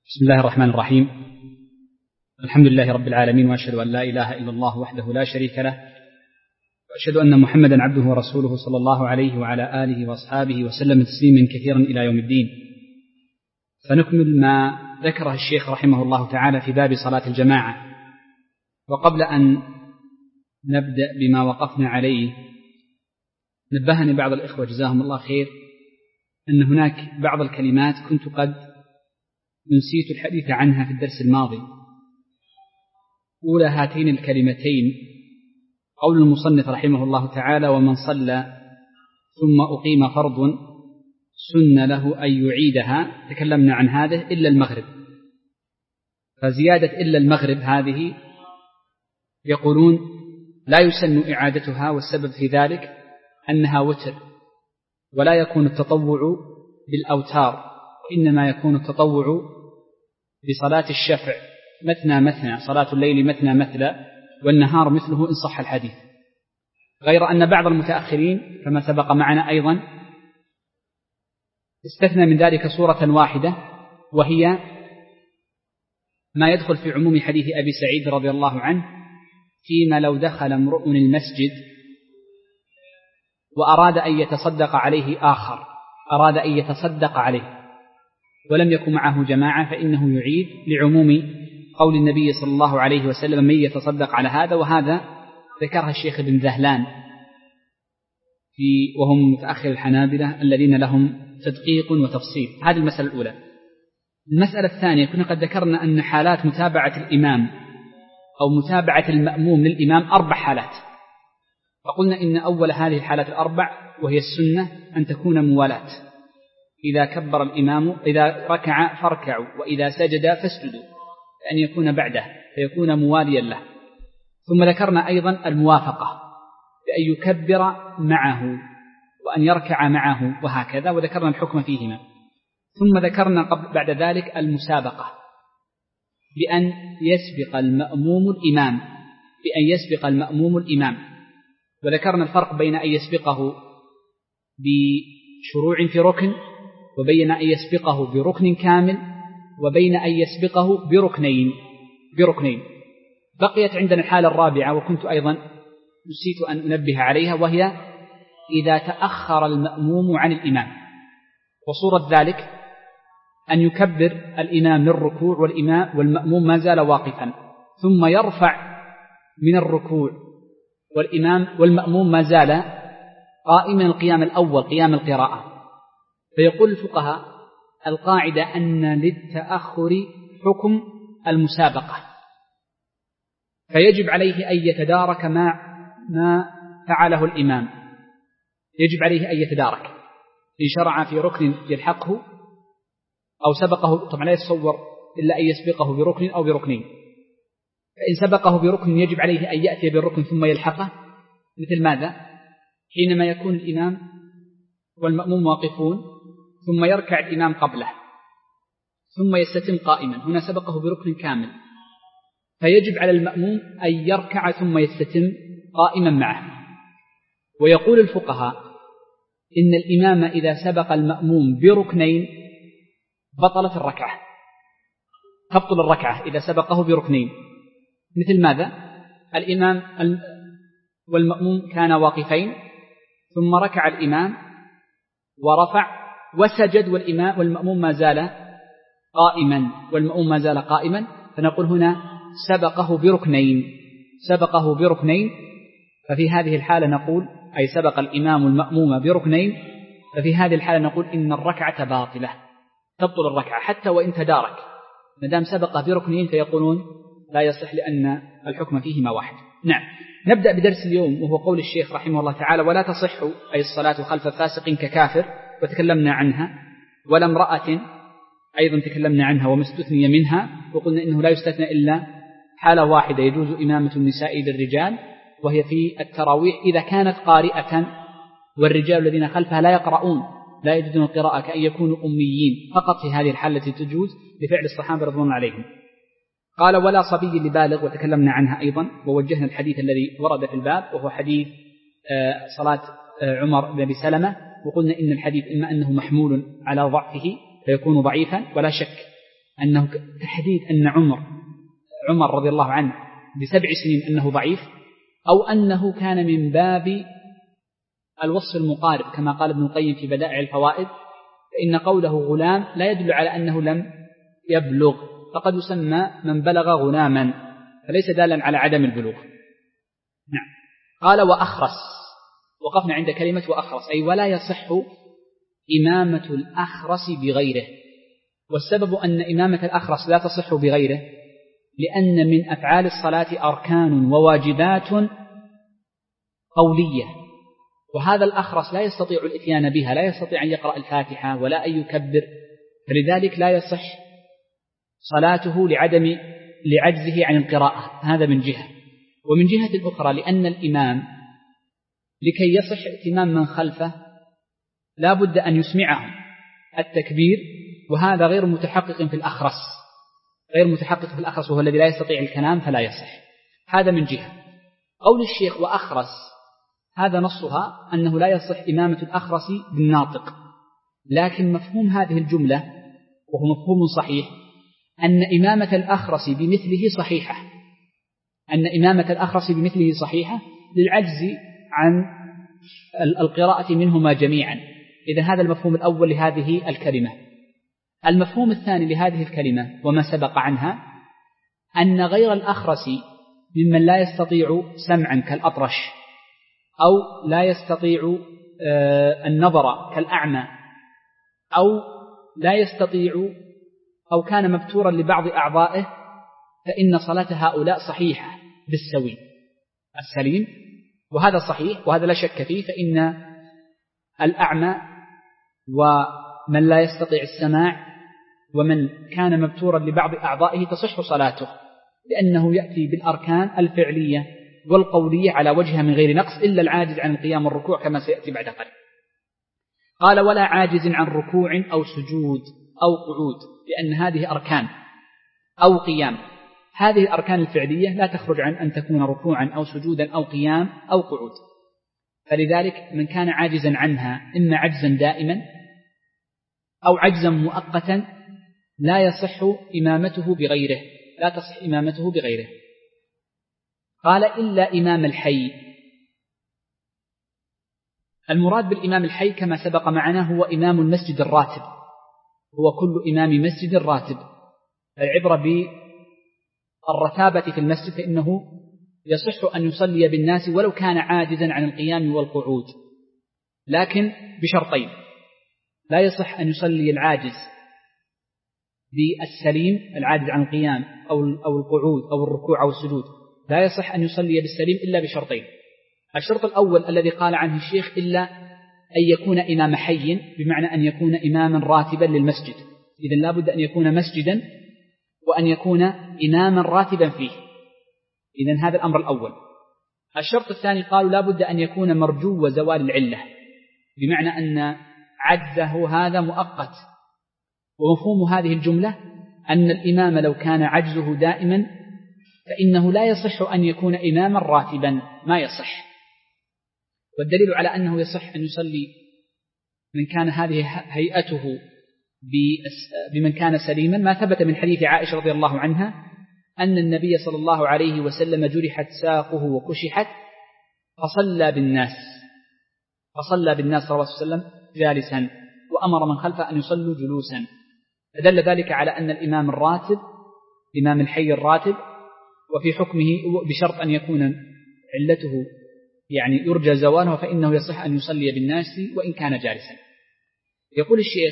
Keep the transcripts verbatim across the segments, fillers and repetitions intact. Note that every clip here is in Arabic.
بسم الله الرحمن الرحيم. الحمد لله رب العالمين، وأشهد أن لا إله إلا الله وحده لا شريك له، وأشهد أن محمدا عبده ورسوله صلى الله عليه وعلى آله وأصحابه وسلم تسليما كثيرا إلى يوم الدين. فنكمل ما ذكره الشيخ رحمه الله تعالى في باب صلاة الجماعة. وقبل أن نبدأ بما وقفنا عليه، نبهني بعض الإخوة جزاهم الله خير أن هناك بعض الكلمات كنت قد نسيت الحديث عنها في الدرس الماضي. أولى هاتين الكلمتين قول المصنف رحمه الله تعالى: ومن صلى ثم أقيم فرض سن له أن يعيدها. تكلمنا عن هذا إلا المغرب، فزيادة إلا المغرب هذه يقولون لا يسن إعادتها، والسبب في ذلك أنها وتر، ولا يكون التطوع بالأوتار، وإنما يكون التطوع بصلاة الشفع مثنى مثنى، صلاة الليل مثنى مثلى، والنهار مثله إن صح الحديث. غير أن بعض المتأخرين كما سبق معنا أيضا استثنى من ذلك صورة واحدة، وهي ما يدخل في عموم حديث أبي سعيد رضي الله عنه فيما لو دخل امرؤ المسجد وأراد أن يتصدق عليه آخر، أراد أن يتصدق عليه ولم يكن معه جماعة، فإنه يعيد لعموم قول النبي صلى الله عليه وسلم: من يتصدق على هذا. وهذا ذكرها الشيخ ابن ذهلان في وهم متأخر الحنابلة الذين لهم تدقيق وتفصيل. هذه المسألة الأولى. المسألة الثانية، كنا قد ذكرنا أن حالات متابعة الإمام أو متابعة المأموم للإمام أربع حالات، فقلنا إن أول هذه الحالات الأربع وهي السنة أن تكون موالاة. إذا كبر الإمام، إذا ركع فاركعوا، وإذا سجد فاسجدوا، أن يكون بعده فيكون مواليا له. ثم ذكرنا أيضا الموافقة بأن يكبر معه وأن يركع معه وهكذا، وذكرنا الحكم فيهما. ثم ذكرنا قبل بعد ذلك المسابقة بأن يسبق المأموم الإمام بأن يسبق المأموم الإمام وذكرنا الفرق بين أن يسبقه بشروع في ركن، وبين أن يسبقه بركن كامل، وبين أن يسبقه بركنين بركنين بقيت عندنا الحالة الرابعة، وكنت أيضا نسيت أن أنبه عليها، وهي إذا تأخر المأموم عن الإمام. وصورة ذلك أن يكبر الإمام للركوع والإمام والمأموم ما زال واقفا، ثم يرفع من الركوع والإمام والمأموم ما زال قائما القيام الأول، قيام القراءة. فيقول الفقهاء القاعدة أن للتأخر حكم المسابقة، فيجب عليه أن يتدارك ما ما فعله الإمام، يجب عليه أن يتدارك. إن شرع في ركن يلحقه أو سبقه، طبعا لا يتصور إلا أن يسبقه بركن أو بركنين، فإن سبقه بركن يجب عليه أن يأتي بالركن ثم يلحقه. مثل ماذا؟ حينما يكون الإمام والمأموم واقفون ثم يركع الإمام قبله ثم يستتم قائما، هنا سبقه بركن كامل، فيجب على المأموم أن يركع ثم يستتم قائما معه. ويقول الفقهاء إن الإمام إذا سبق المأموم بركنين بطلت الركعة، تبطل الركعة إذا سبقه بركنين. مثل ماذا؟ الإمام والمأموم كانا واقفين ثم ركع الإمام ورفع وسجد، والإمام والمأموم ما زال قائما والمأموم ما زال قائما، فنقول هنا سبقه بركنين سبقه بركنين ففي هذه الحالة نقول، أي سبق الإمام المأموم بركنين، ففي هذه الحالة نقول إن الركعة باطلة، تبطل الركعة حتى وإن تدارك، مدام سبقه بركنين فيقولون لا يصح لأن الحكم فيهما واحد. نعم، نبدأ بدرس اليوم، وهو قول الشيخ رحمه الله تعالى: ولا تصح أي الصلاة خلف فاسق ككافر، وتكلمنا عنها. ولا امرأة أيضا تكلمنا عنها ومستثنية منها، وقلنا إنه لا يستثنى إلا حالة واحدة يجوز إمامة النساء للرجال، وهي في التراويح إذا كانت قارئة والرجال الذين خلفها لا يقرؤون لا يجدون القراءة، كأن يكونوا أميين، فقط في هذه الحالة التي تجوز لفعل الصحابة رضوان الله عليهم. قال: ولا صبي لبالغ، وتكلمنا عنها أيضا، ووجهنا الحديث الذي ورد في الباب وهو حديث صلاة عمر بن أبي سلمة، وقلنا إن الحديث إما أنه محمول على ضعفه فيكون ضعيفا ولا شك أنه تحديد أن عمر عمر رضي الله عنه بسبع سنين أنه ضعيف، أو أنه كان من باب الوصف المقارب كما قال ابن القيم في بدائع الفوائد، فإن قوله غلام لا يدل على أنه لم يبلغ، فقد يسمى من بلغ غلاما، فليس دالا على عدم البلوغ. نعم. قال وأخرس، وقفنا عند كلمة وأخرس، أي ولا يصح إمامة الأخرس بغيره. والسبب أن إمامة الأخرس لا تصح بغيره لأن من أفعال الصلاة أركان وواجبات قولية، وهذا الأخرس لا يستطيع الإتيان بها، لا يستطيع أن يقرأ الفاتحة ولا أن يكبر، فلذلك لا يصح صلاته لعدم لعجزه عن القراءة. هذا من جهة. ومن جهة أخرى لأن الإمام لكي يصح ائتمام من خلفه لا بد أن يسمعهم التكبير، وهذا غير متحقق في الأخرس، غير متحقق في الأخرس وهو الذي لا يستطيع الكلام فلا يصح. هذا من جهة. قول الشيخ وأخرس هذا نصها أنه لا يصح إمامة الأخرس بالناطق، لكن مفهوم هذه الجملة وهو مفهوم صحيح أن إمامة الأخرس بمثله صحيحة، أن إمامة الأخرس بمثله صحيحة للعجز عن القراءة منهما جميعا. إذا هذا المفهوم الأول لهذه الكلمة. المفهوم الثاني لهذه الكلمة وما سبق عنها أن غير الأخرس ممن لا يستطيع سمعا كالأطرش، أو لا يستطيع النظر كالأعمى، أو لا يستطيع أو كان مبتورا لبعض أعضائه، فإن صلاة هؤلاء صحيحة بالسوي السليم، وهذا صحيح وهذا لا شك فيه. فإن الأعمى ومن لا يستطيع السماع ومن كان مبتورا لبعض أعضائه تصح صلاته، لأنه يأتي بالأركان الفعلية والقولية على وجهها من غير نقص إلا العاجز عن القيام والركوع كما سيأتي بعد قليل. قال ولا عاجز عن ركوع أو سجود أو قعود، لأن هذه أركان أو قيام. هذه الأركان الفعلية لا تخرج عن أن تكون ركوعا أو سجودا أو قيام أو قعود، فلذلك من كان عاجزا عنها إما عجزا دائما أو عجزا مؤقتا لا يصح إمامته بغيره، لا تصح إمامته بغيره. قال إلا إمام الحي. المراد بالإمام الحي كما سبق معنا هو إمام المسجد الراتب، هو كل إمام مسجد راتب. العبرة بالرتابة في المسجد، فإنه يصح أن يصلي بالناس ولو كان عاجزا عن القيام والقعود، لكن بشرطين: لا يصح أن يصلي العاجز بالسليم، العاجز عن القيام أو أو القعود أو الركوع أو السجود، لا يصح أن يصلي بالسليم إلا بشرطين. الشرط الأول الذي قال عنه الشيخ إلا أن يكون إمام حي، بمعنى أن يكون إماما راتبا للمسجد، إذن لا بد أن يكون مسجدا وأن يكون إماما راتبا فيه، إذن هذا الأمر الأول. الشرط الثاني قالوا لا بد أن يكون مرجو زوال العلة، بمعنى أن عجزه هذا مؤقت. ومفهوم هذه الجملة أن الإمام لو كان عجزه دائما فإنه لا يصح أن يكون إماما راتبا، ما يصح. والدليل على أنه يصح أن يصلي من كان هذه هيئته بمن كان سليما ما ثبت من حديث عائشة رضي الله عنها أن النبي صلى الله عليه وسلم جرحت ساقه وكشحت فصلى بالناس فصلى بالناس صلى الله عليه وسلم جالسا، وأمر من خلفه أن يصلوا جلوسا. فدل ذلك على أن الإمام الراتب إمام الحي الراتب، وفي حكمه بشرط أن يكون علته يعني يرجى زوالها، فإنه يصح أن يصلي بالناس وإن كان جالسا. يقول الشيخ: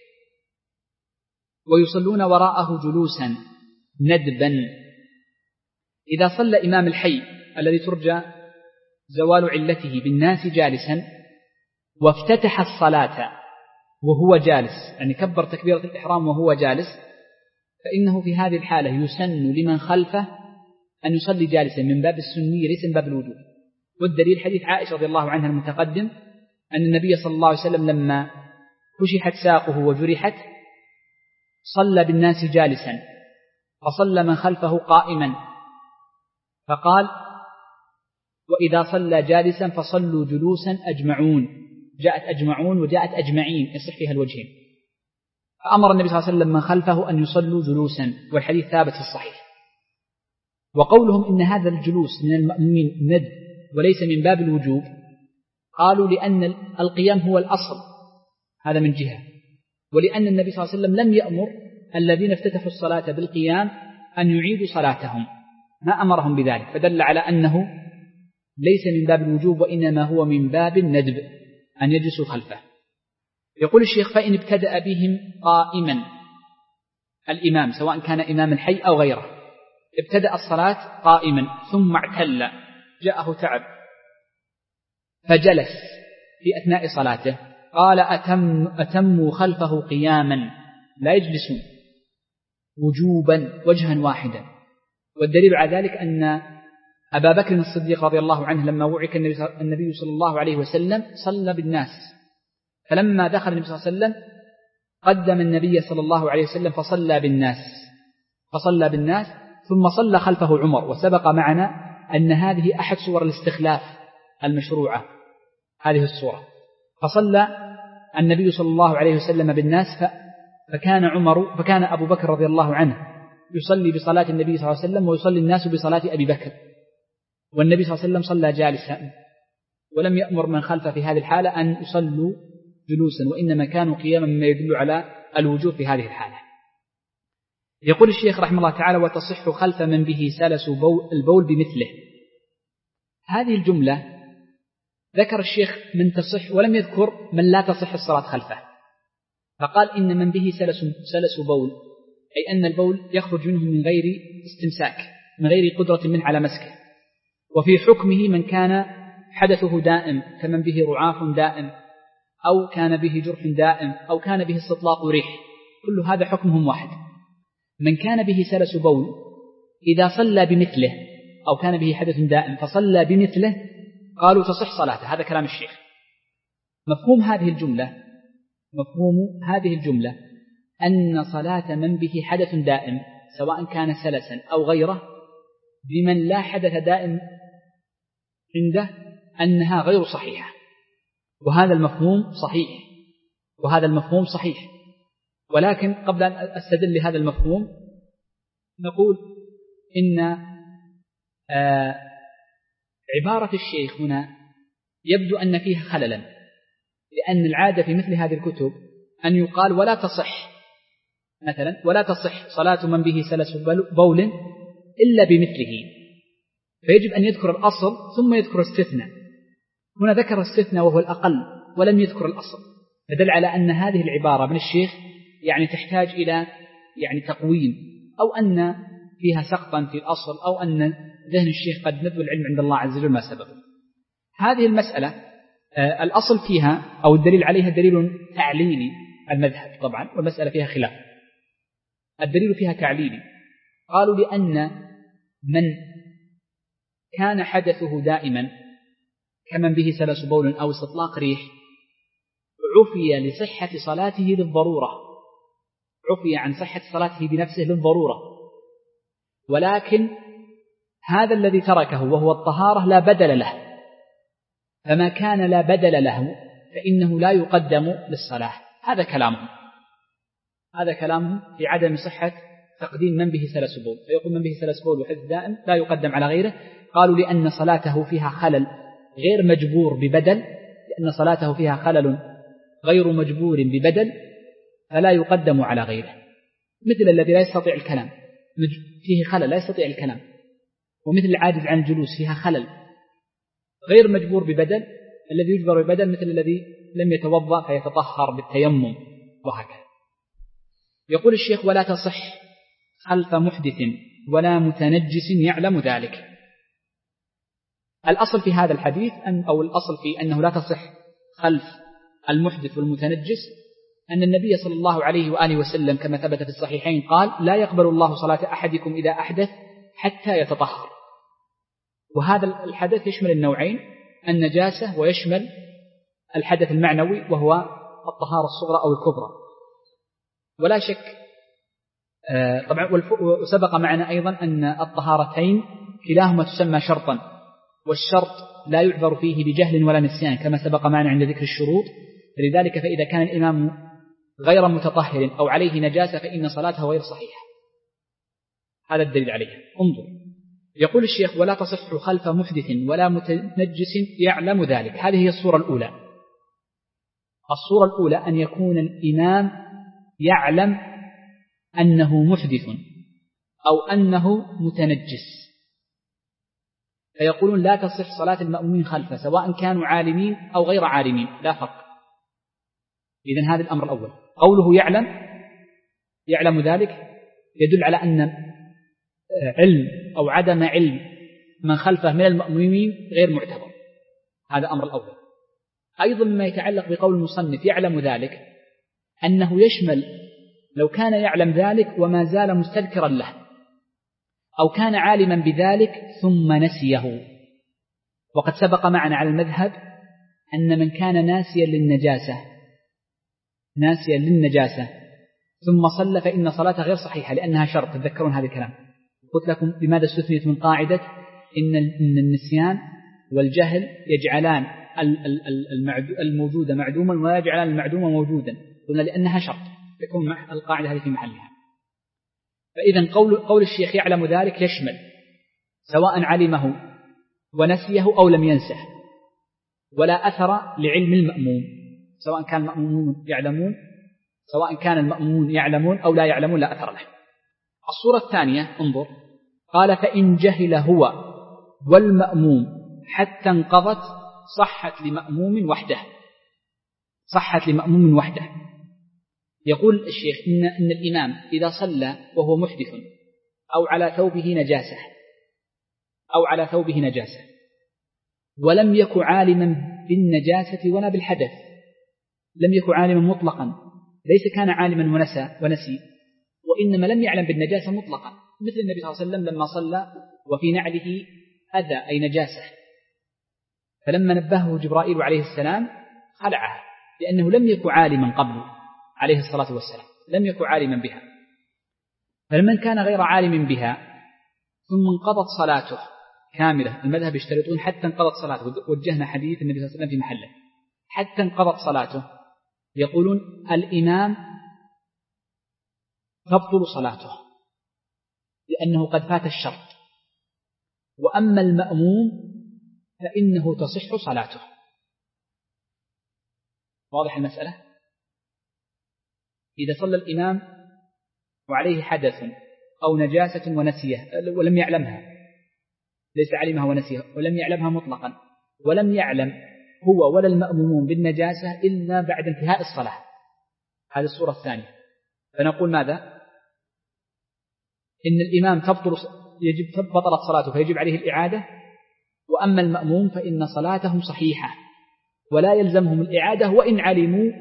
ويصلون وراءه جلوسا ندبا. إذا صلى إمام الحي الذي ترجى زوال علته بالناس جالسا وافتتح الصلاة وهو جالس، يعني كبر تكبيرة الإحرام وهو جالس، فإنه في هذه الحالة يسن لمن خلفه أن يصلي جالسا من باب السنية ليس من باب الوجوب. والدليل حديث عائشة رضي الله عنها المتقدم أن النبي صلى الله عليه وسلم لما كشحت ساقه وجرحت صلى بالناس جالسا، فصلى من خلفه قائما، فقال: وإذا صلى جالسا فصلوا جلوسا أجمعون. جاءت أجمعون وجاءت أجمعين، يصح فيها الوجهين. فأمر النبي صلى الله عليه وسلم من خلفه أن يصلوا جلوسا، والحديث ثابت في الصحيح. وقولهم إن هذا الجلوس من المأمومين ندب وليس من باب الوجوب، قالوا لأن القيام هو الأصل، هذا من جهة، ولأن النبي صلى الله عليه وسلم لم يأمر الذين افتتحوا الصلاة بالقيام أن يعيدوا صلاتهم، ما أمرهم بذلك، فدل على أنه ليس من باب الوجوب وإنما هو من باب الندب أن يجلسوا خلفه. يقول الشيخ: فإن ابتدأ بهم قائما الإمام، سواء كان إمام الحي أو غيره، ابتدأ الصلاة قائما ثم اعتل، جاءه تعب فجلس في أثناء صلاته، قال: أتم أتموا خلفه قياما، لا يجلسون وجوبا وجها واحدا. والدليل على ذلك أن أبا بكر الصديق رضي الله عنه لما وعك النبي صلى الله عليه وسلم صلى بالناس، فلما دخل النبي صلى الله عليه وسلم قدم النبي صلى الله عليه وسلم فصلى بالناس فصلى بالناس ثم صلى خلفه عمر. وسبق معنا أن هذه أحد صور الاستخلاف المشروعة، هذه الصورة. فصلى النبي صلى الله عليه وسلم بالناس، فكان عمر فكان أبو بكر رضي الله عنه يصلي بصلاة النبي صلى الله عليه وسلم ويصلي الناس بصلاة أبي بكر، والنبي صلى الله عليه وسلم صلى جالسا، ولم يأمر من خلفه في هذه الحالة أن يصلوا جلوسا، وإنما كانوا قياما، مما يدل على الوجوب في هذه الحالة. يقول الشيخ رحمه الله تعالى: وتصح خلف من به سلس البول بمثله. هذه الجملة ذكر الشيخ من تصح ولم يذكر من لا تصح الصلاة خلفه، فقال: إن من به سلس, سلس بول، أي أن البول يخرج منه من غير استمساك، من غير قدرة منه على مسكه. وفي حكمه من كان حدثه دائم، كمن به رعاف دائم، أو كان به جرح دائم، أو كان به استطلاق ريح، كل هذا حكمهم واحد. من كان به سلس بول إذا صلى بمثله، أو كان به حدث دائم فصلى بمثله، قالوا تصح صلاته. هذا كلام الشيخ. مفهوم هذه الجملة مفهوم هذه الجملة أن صلاة من به حدث دائم، سواء كان سلسا أو غيره، بمن لا حدث دائم عنده، أنها غير صحيحة. وهذا المفهوم صحيح وهذا المفهوم صحيح ولكن قبل أن أستدل لهذا المفهوم نقول إن آه عبارة الشيخ هنا يبدو أن فيها خللا، لأن العادة في مثل هذه الكتب أن يقال ولا تصح، مثلا ولا تصح صلاة من به سلس بول إلا بمثله، فيجب أن يذكر الأصل ثم يذكر استثناء. هنا ذكر استثناء وهو الأقل ولم يذكر الأصل، فدل على أن هذه العبارة من الشيخ يعني تحتاج إلى يعني تقويم، أو أن فيها سقطا في الأصل، أو أن ذهن الشيخ قد نذو العلم عند الله عز وجل ما سببه. هذه المسألة آه الأصل فيها أو الدليل عليها دليل تعليلي المذهب طبعا، والمسألة فيها خلاف. الدليل فيها تعليلي، قالوا لأن من كان حدثه دائما كمن به سلس بول أو استطلاق ريح عفي لصحة صلاته للضرورة، عفي عن صحة صلاته بنفسه للضرورة، ولكن هذا الذي تركه وهو الطهارة لا بدل له، فما كان لا بدل له فإنه لا يقدم للصلاة. هذا كلامهم هذا كلامهم في عدم صحة تقديم من به سلس بول، فيقول من به سلس بول وحدث دائم لا يقدم على غيره. قالوا لأن صلاته فيها خلل غير مجبور ببدل، لأن صلاته فيها خلل غير مجبور ببدل فلا يقدم على غيره، مثل الذي لا يستطيع الكلام فيه خلل لا يستطيع الكلام، ومثل العاجز عن الجلوس فيها خلل غير مجبور ببدل، الذي يجبر ببدل مثل الذي لم يتوضأ فيتطهر بالتيمم وهكذا. يقول الشيخ: ولا تصح خلف محدث ولا متنجس يعلم ذلك. الأصل في هذا الحديث أن أو الأصل في أنه لا تصح خلف المحدث والمتنجس أن النبي صلى الله عليه وآله وسلم كما ثبت في الصحيحين قال: لا يقبل الله صلاة أحدكم إذا أحدث حتى يتطهر. وهذا الحدث يشمل النوعين، النجاسة ويشمل الحدث المعنوي وهو الطهارة الصغرى أو الكبرى. ولا شك طبعا وسبق معنا أيضا أن الطهارتين كلاهما تسمى شرطا، والشرط لا يعذر فيه بجهل ولا نسيان كما سبق معنا عند ذكر الشروط. فلذلك فإذا كان الإمام غير متطهر أو عليه نجاسة فإن صلاته غير صحيحة. هذا الدليل عليها. انظر، يقول الشيخ: ولا تصح خلف محدث ولا متنجس يعلم ذلك. هذه هي الصورة الأولى. الصورة الأولى أن يكون الإمام يعلم أنه محدث أو أنه متنجس، فيقولون لا تصح صلاة المأمومين خلفه سواء كانوا عالمين أو غير عالمين، لا فرق. إذن هذا الأمر الأول. قوله يعلم يعلم ذلك يدل على أن علم أو عدم علم من خلفه من المأمومين غير معتبر. هذا أمر الأول. أيضا ما يتعلق بقول المصنف يعلم ذلك أنه يشمل لو كان يعلم ذلك وما زال مستذكرا له، أو كان عالما بذلك ثم نسيه. وقد سبق معنا على المذهب أن من كان ناسيا للنجاسة ناسيا للنجاسة ثم صلى فإن صلاته غير صحيحة لأنها شرط. تذكرون هذا الكلام. قلت لكم لماذا استثنيت من قاعدة إن النسيان والجهل يجعلان الموجود معدوما ولا يجعلان المعدوم موجودا. قلنا لأنها شرط، يكون القاعدة هذه في محلها. فإذا قول, قول الشيخ يعلم ذلك يشمل سواء علمه ونسيه أو لم ينسه، ولا أثر لعلم المأموم، سواء كان المأمومون يعلمون سواء كان المأمومون يعلمون أو لا يعلمون لا أثر له. الصورة الثانية انظر، قال: فإن جهل هو والمأموم حتى انقضت صحت لمأموم وحده صحت لمأموم وحده. يقول الشيخ إن, إن الإمام إذا صلى وهو محدث أو على ثوبه نجاسة أو على ثوبه نجاسة ولم يكن عالما بالنجاسة ولا بالحدث، لم يكن عالما مطلقا، ليس كان عالما ونسى ونسي، وإنما لم يعلم بالنجاسة مطلقا، مثل النبي صلى الله عليه وسلم لما صلى وفي نعله أذى أي نجاسة، فلما نبهه جبرائيل عليه السلام خلعها لأنه لم يكن عالما قبل عليه الصلاة والسلام، لم يكن عالما بها. فلمن كان غير عالم بها ثم انقضت صلاته كاملة، المذهب يشترطون حتى انقضت صلاته، وجهنا حديث النبي صلى الله عليه وسلم في محله، حتى انقضت صلاته، يقولون الإمام تبطل صلاته لأنه قد فات الشرط، وأما المأموم فإنه تصح صلاته. واضح المسألة؟ إذا صلى الإمام وعليه حدث أو نجاسة ونسيه ولم يعلمها، ليس علمها ونسيها ولم يعلمها مطلقا، ولم يعلم هو ولا المأمومون بالنجاسة إلا بعد انتهاء الصلاة، هذه الصورة الثانية، فنقول ماذا؟ إن الإمام تبطل يجب بطلت صلاته فيجب عليه الإعادة، وأما المأموم فإن صلاتهم صحيحة ولا يلزمهم الإعادة وإن علموا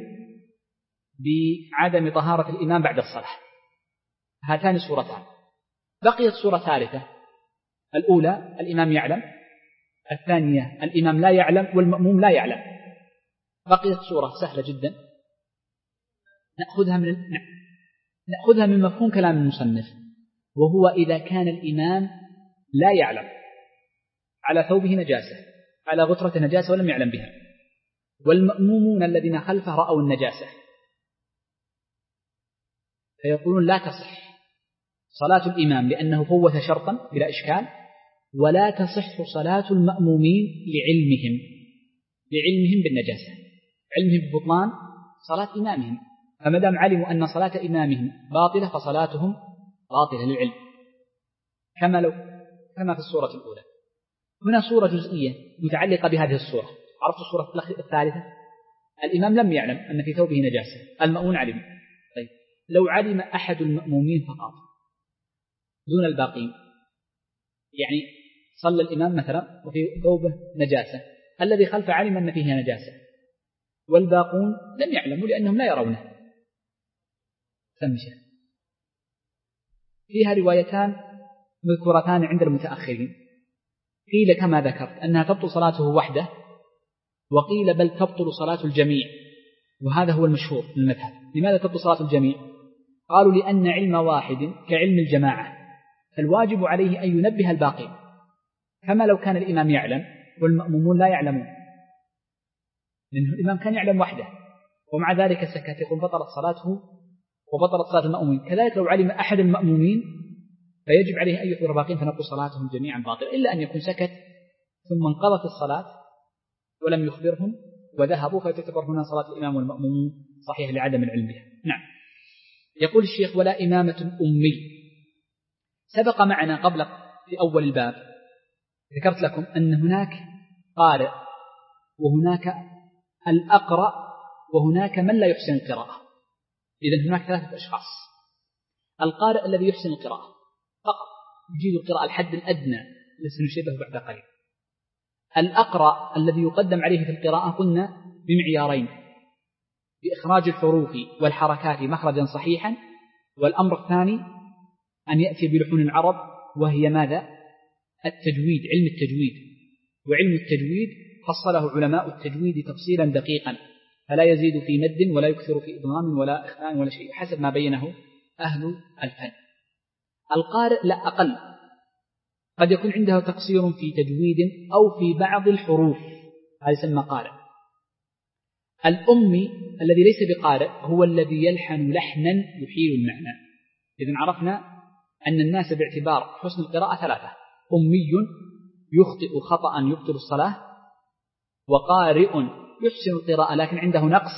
بعدم طهارة الإمام بعد الصلاة. هاتان صورتان. بقيت صورة ثالثة، الأولى الإمام يعلم، الثانية الإمام لا يعلم والمأموم لا يعلم. بقيت صورة سهلة جدا نأخذها من نأخذها من مفهوم كلام المصنف، وهو إذا كان الإمام لا يعلم على ثوبه نجاسة، على غترة نجاسة ولم يعلم بها، والمأمومون الذين خلفه رأوا النجاسة، فيقولون لا تصح صلاة الإمام لأنه فوت شرطا بلا إشكال، ولا تصح صلاة المأمومين لعلمهم لعلمهم بالنجاسة، علمهم ببطلان صلاة إمامهم، فما دام علموا أن صلاة إمامهم باطلة فصلاتهم باطلة للعلم، كما لو كما في الصورة الأولى. هنا صورة جزئية متعلقة بهذه الصورة. عرفت الصورة الثالثة؟ الإمام لم يعلم أن في ثوبه نجاسة، المأمون علم. طيب لو علم أحد المأمومين فقط دون الباقين، يعني صلى الإمام مثلا وفي ثوبه نجاسة، الذي خلف علم أن فيه نجاسة والباقون لم يعلموا لأنهم لا يرونه. سمشة فيها روايتان مذكورتان عند المتأخرين، قيل كما ذكرت أنها تبطل صلاته وحده، وقيل بل تبطل صلاة الجميع، وهذا هو المشهور من المذهب. لماذا تبطل صلاة الجميع؟ قالوا لأن علم واحد كعلم الجماعة، فالواجب عليه أن ينبه الباقين، كما لو كان الإمام يعلم والمأمومون لا يعلمون، لأن الإمام كان يعلم وحده ومع ذلك سكت يقول بطلت صلاته وبطلت صلاة المأمومين. كذلك لو علم أحد المأمومين فيجب عليه أن يحضر باقين فنقول صلاتهم جميعا باطلة، إلا أن يكون سكت ثم انقضت الصلاة ولم يخبرهم وذهبوا، فتعتبر هنا صلاة الإمام والمأمومين صحيح لعدم العلم بها. نعم. يقول الشيخ ولا إمامة أمي. سبق معنا قبل في أول الباب ذكرت لكم أن هناك قارئ وهناك الأقرأ وهناك من لا يحسن القراءة. إذن هناك ثلاثة أشخاص: القارئ الذي يحسن القراءة فقط يجيد القراءة الحد الأدنى لسنشبه بعد قليل. الأقرأ الذي يقدم عليه في القراءة قلنا بمعيارين: بإخراج الحروف والحركات مخرجا صحيحا، والأمر الثاني أن يأتي بلحون العرب وهي ماذا؟ التجويد، علم التجويد. وعلم التجويد فصله علماء التجويد تفصيلا دقيقا، فلا يزيد في مد ولا يكثر في إضغام ولا إخفاء ولا شيء، حسب ما بينه أهل الفن. القارئ لا أقل، قد يكون عنده تقصير في تجويد أو في بعض الحروف، هذا يسمى قارئ. الأمي الذي ليس بقارئ هو الذي يلحن لحنا يحيل المعنى. إذن عرفنا أن الناس باعتبار حسن القراءة ثلاثة: أمي يخطئ خطأ يبطل الصلاة، وقارئ يحسن القراءة لكن عنده نقص،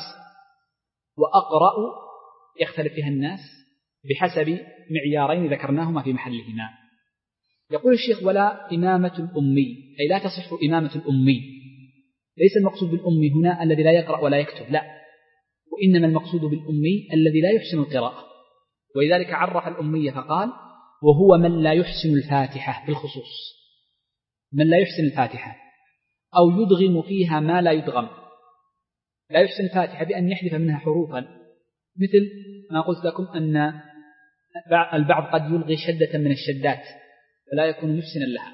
وأقرأ يختلف فيها الناس بحسب معيارين ذكرناهما في محلهما. يقول الشيخ ولا إمامة الأمي، أي لا تصح إمامة الأمي. ليس المقصود بالأمي هنا الذي لا يقرأ ولا يكتب، لا، وإنما المقصود بالأمي الذي لا يحسن القراءة. ولذلك عرف الأمية فقال وهو من لا يحسن الفاتحة بالخصوص، من لا يحسن الفاتحة أو يدغم فيها ما لا يدغم. لا يحسن الفاتحة بأن يحذف منها حروفا، مثل ما قلت لكم أن البعض قد يلغي شدة من الشدات فلا يكون محسنا لها.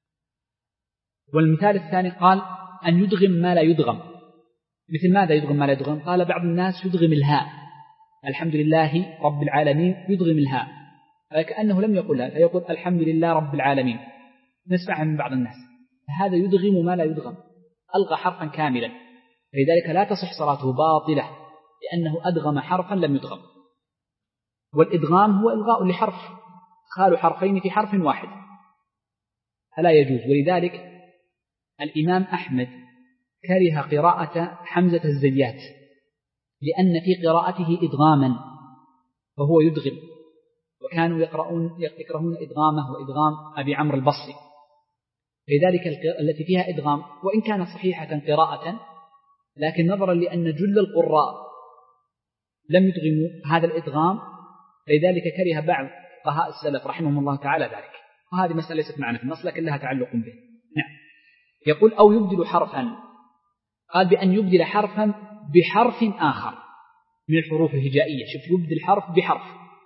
والمثال الثاني قال أن يدغم ما لا يدغم. مثل ماذا يدغم ما لا يدغم؟ قال بعض الناس يدغم الهاء، الحمد لله رب العالمين، يدغم الهاء كأنه لم يقلها، فيقول الحمد لله رب العالمين. نسمعها من بعض الناس، هذا يدغم ما لا يدغم، ألغى حرفا كاملا، فلذلك لا تصح صلاته باطلة لأنه أدغم حرفا لم يدغم. والإدغام هو إلغاء لحرف، خال حرفين في حرف واحد، فلا يجوز. ولذلك الإمام أحمد كره قراءة حمزة الزيات لأن في قراءته إدغاما فهو يدغم، وكانوا يقرؤون يكرهون إدغامه وإدغام أبي عمرو البصري. لذلك التي فيها إدغام وإن كانت صحيحة قراءة، لكن نظرا لأن جل القراء لم يدغموا هذا الإدغام، لذلك كره بعض فقهاء السلف رحمهم الله تعالى ذلك. وهذه مسألة ليست معنا في النص لكن لها تعلق به. نعم. يقول أو يبدل حرفا، قال بأن يبدل حرفا بحرف آخر من الحروف الهجائية. شوف، يبدل حرف بحرف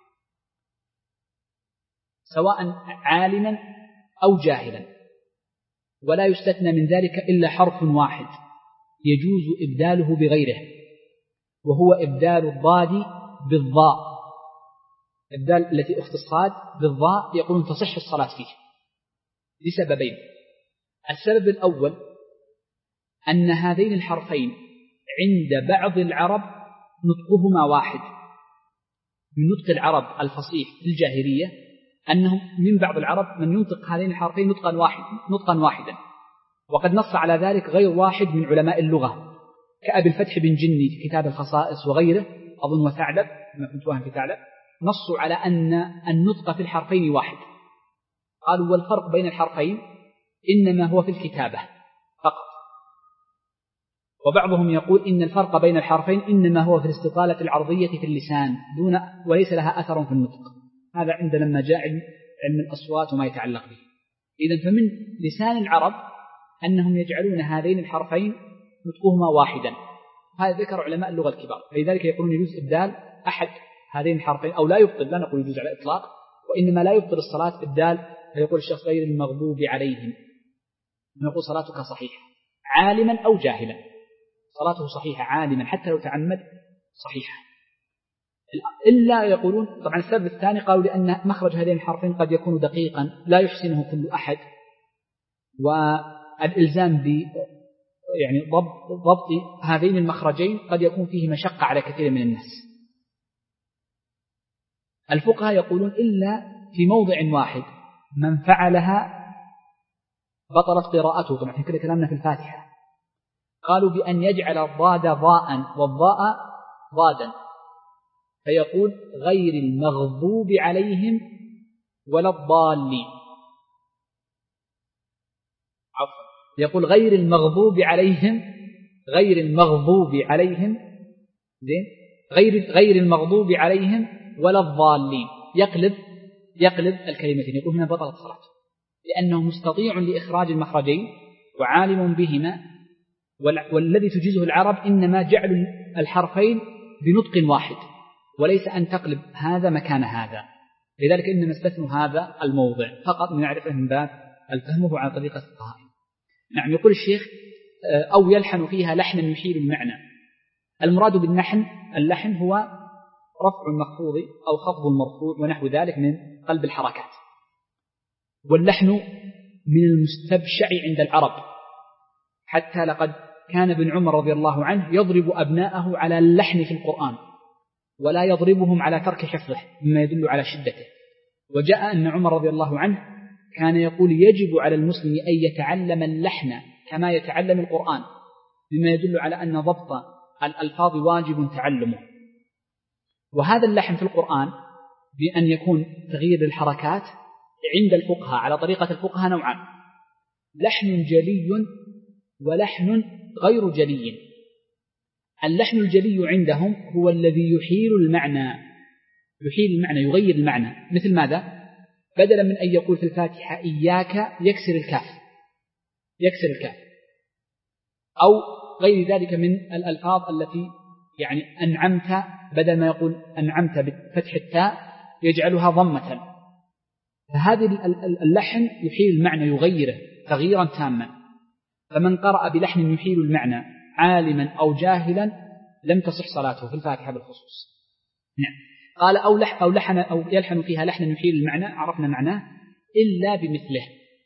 سواء عالما أو جاهلا، ولا يستثنى من ذلك إلا حرف واحد يجوز إبداله بغيره، وهو إبدال الضاد بالضاء. إبدال التي أخت الصاد بالضاء يقولون تصح الصلاة فيه لسببين. السبب الأول أن هذين الحرفين عند بعض العرب نطقهما واحد. من نطق العرب الفصيح في الجاهلية أنهم من بعض العرب من ينطق هذين الحرفين نطقا واحد نطقا واحدا، وقد نص على ذلك غير واحد من علماء اللغة كأبي الفتح بن جني في كتاب الخصائص وغيره، أظن وثعلب ما كنت واهم في ثعلب، نصوا على أن النطق في الحرفين واحد. قالوا والفرق بين الحرفين إنما هو في الكتابة فقط. وبعضهم يقول إن الفرق بين الحرفين إنما هو في الاستطالة العرضية في اللسان دون وليس لها أثر في النطق. هذا عند لما جاء علم الأصوات وما يتعلق به. إذن فمن لسان العرب أنهم يجعلون هذين الحرفين نطقهما واحدا، هذا ذكر علماء اللغة الكبار. فلذلك يقولون يجوز إبدال أحد هذين الحرفين، أو لا يبطل، لا نقول يجوز على الإطلاق، وإنما لا يبطل الصلاة إبدال. فيقول الشخص غير المغضوب عليهم، نقول صلاتك صحيحة عالما أو جاهلا، صلاته صحيحة عالما حتى لو تعمد صحيحة. إلا يقولون طبعا السبب الثاني قالوا لأن مخرج هذين الحرفين قد يكون دقيقا لا يحسنه كل أحد، والإلزام يعني ضبط, ضبط هذين المخرجين قد يكون فيه مشقة على كثير من الناس. الفقهاء يقولون إلا في موضع واحد من فعلها بطلت قراءته. طبعا في كل كلامنا في الفاتحة قالوا بأن يجعل الضاد ضاء والضاء ضادا، فيقول غير المغضوب عليهم ولا الضالين. عفوا، يقول غير المغضوب عليهم غير المغضوب عليهم زين غير غير المغضوب عليهم ولا الضالين، يقلب يقلب الكلمتين، يقول هنا بطلت صلاته، لأنه مستطيع لإخراج المخرجين وعالم بهما، والذي تجيزه العرب إنما جعل الحرفين بنطق واحد وليس أن تقلب هذا مكان هذا، لذلك إنما استثنوا هذا الموضع فقط نعرفه من باب الفهمه على طريقة القائم. نعم. يقول الشيخ أو يلحن فيها لحنا يحيل المعنى. المراد باللحن اللحن هو رفع المخفوض أو خفض المرفوع ونحو ذلك من قلب الحركات. واللحن من المستبشع عند العرب، حتى لقد كان ابن عمر رضي الله عنه يضرب أبناءه على اللحن في القرآن ولا يضربهم على ترك حفظه مما يدل على شدته. وجاء أن عمر رضي الله عنه كان يقول يجب على المسلم أن يتعلم اللحن كما يتعلم القرآن، مما يدل على أن ضبط الألفاظ واجب تعلمه. وهذا اللحن في القرآن بأن يكون تغيير الحركات عند الفقهاء على طريقة الفقهاء نوعان: لحن جلي ولحن غير جلي. اللحن الجلي عندهم هو الذي يحيل المعنى يحيل المعنى يغير المعنى. مثل ماذا؟ بدلا من أن يقول في الفاتحة إياك يكسر الكاف يكسر الكاف أو غير ذلك من الألفاظ التي يعني أنعمت، بدل ما يقول أنعمت بفتح التاء يجعلها ضمة. فهذه اللحن يحيل المعنى يغيره تغييرا تاما. فمن قرأ بلحن يحيل المعنى عالما أو جاهلا لم تصح صلاته في الفاتحة بالخصوص. نعم. قال أو, لح أو, لحن أو يلحن فيها لحن يحيل المعنى، عرفنا معناه، إلا بمثله.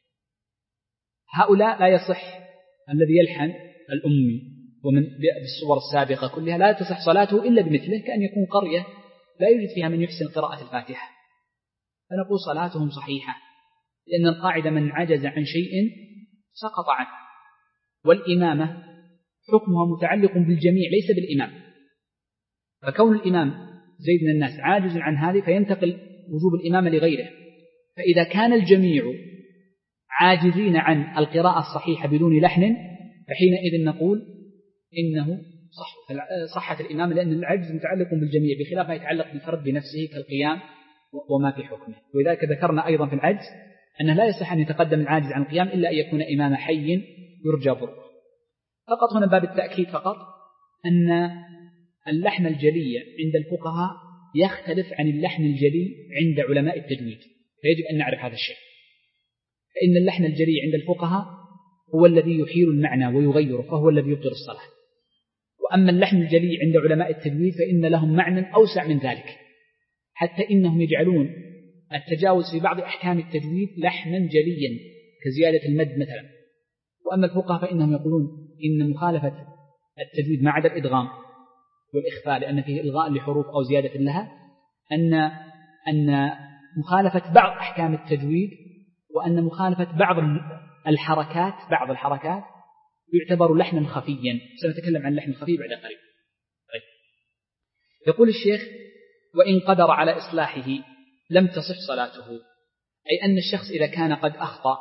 هؤلاء لا يصح الذي يلحن الأمي ومن بالصور السابقة كلها لا تصح صلاته إلا بمثله، كأن يكون قرية لا يوجد فيها من يحسن قراءة الفاتحة، فنقول صلاتهم صحيحة، لأن القاعدة من عجز عن شيء سقط عنه. والإمامة حكمها متعلق بالجميع ليس بالإمام، فكون الإمام زيد من الناس عاجز عن هذه فينتقل وجوب الإمامة لغيره. فإذا كان الجميع عاجزين عن القراءة الصحيحة بدون لحن فحينئذ نقول إنه صح صحة الإمامة، لأن العجز متعلق بالجميع بخلاف ما يتعلق بالفرد بنفسه كالقيام وما في حكمه. ولذلك ذكرنا أيضا في العجز أنه لا يصح أن يتقدم العاجز عن القيام إلا أن يكون إمام حي يرجى ضره. فقط هنا باب التأكيد فقط أن اللحن الجلي عند الفقهاء يختلف عن اللحن الجلي عند علماء التجويد، فيجب أن نعرف هذا الشيء. فإن اللحن الجلي عند الفقهاء هو الذي يحيل المعنى ويغيره، فهو الذي يبطل الصلاة. وأما اللحن الجلي عند علماء التجويد فإن لهم معنى أوسع من ذلك، حتى إنهم يجعلون التجاوز في بعض أحكام التجويد لحنا جليا كزيادة المد مثلا. وأما الفقهاء فإنهم يقولون إن مخالفة التجويد ما عدا الإدغام والإخفاء لأن فيه إلغاء لحروف أو زيادة لها، أن أن مخالفة بعض أحكام التجويد وأن مخالفة بعض الحركات بعض الحركات يعتبر لحنا خفيا. سنتكلم عن اللحن الخفي بعد قليل. طيب. يقول الشيخ: وإن قدر على إصلاحه لم تصح صلاته، أي أن الشخص إذا كان قد أخطأ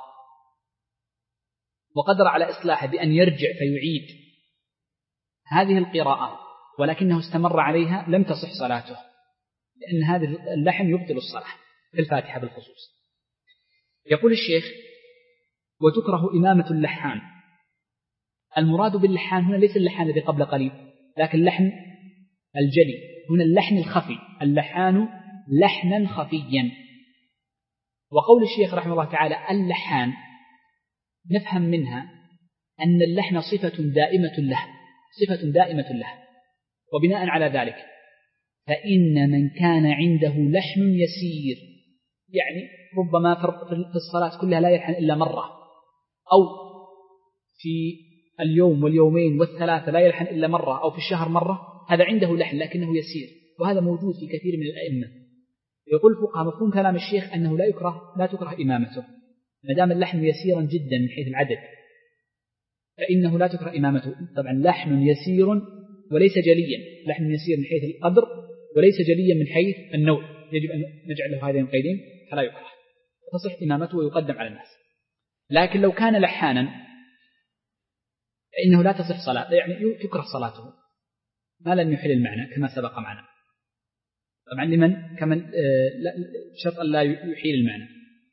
وقدر على إصلاحه بأن يرجع فيعيد هذه القراءة ولكنه استمر عليها لم تصح صلاته، لأن هذا اللحن يبطل الصلاة في الفاتحة بالخصوص. يقول الشيخ: وتكره إمامة اللحان. المراد باللحان هنا ليس اللحان الذي قبل قليل، لكن اللحن الجلي، هنا اللحن الخفي، اللحان لحنا خفيا. وقول الشيخ رحمه الله تعالى اللحان نفهم منها أن اللحن صفة دائمة له صفة دائمة له وبناء على ذلك فإن من كان عنده لحن يسير، يعني ربما في الصلاة كلها لا يلحن إلا مرة، أو في اليوم واليومين والثلاثة لا يلحن إلا مرة أو في الشهر مرة، هذا عنده لحن لكنه يسير، وهذا موجود في كثير من الأئمة. يقول الفقهاء مفهوم كلام الشيخ أنه لا يكره لا تكره إمامته ما دام اللحن يسيرا جدا من حيث العدد، فإنه لا تكره إمامته. طبعا لحن يسير وليس جليا، لحن يسير من حيث القدر وليس جليا من حيث النوع، يجب أن نجعل له هذين القيدين فلا يكره، تصح إمامته ويقدم على الناس. لكن لو كان لحانا فإنه لا تصح صلاة، يعني تكره صلاته ما لم يحل المعنى كما سبق معنا. طبعا لمن كمن شرط أن لا يحيل المعنى.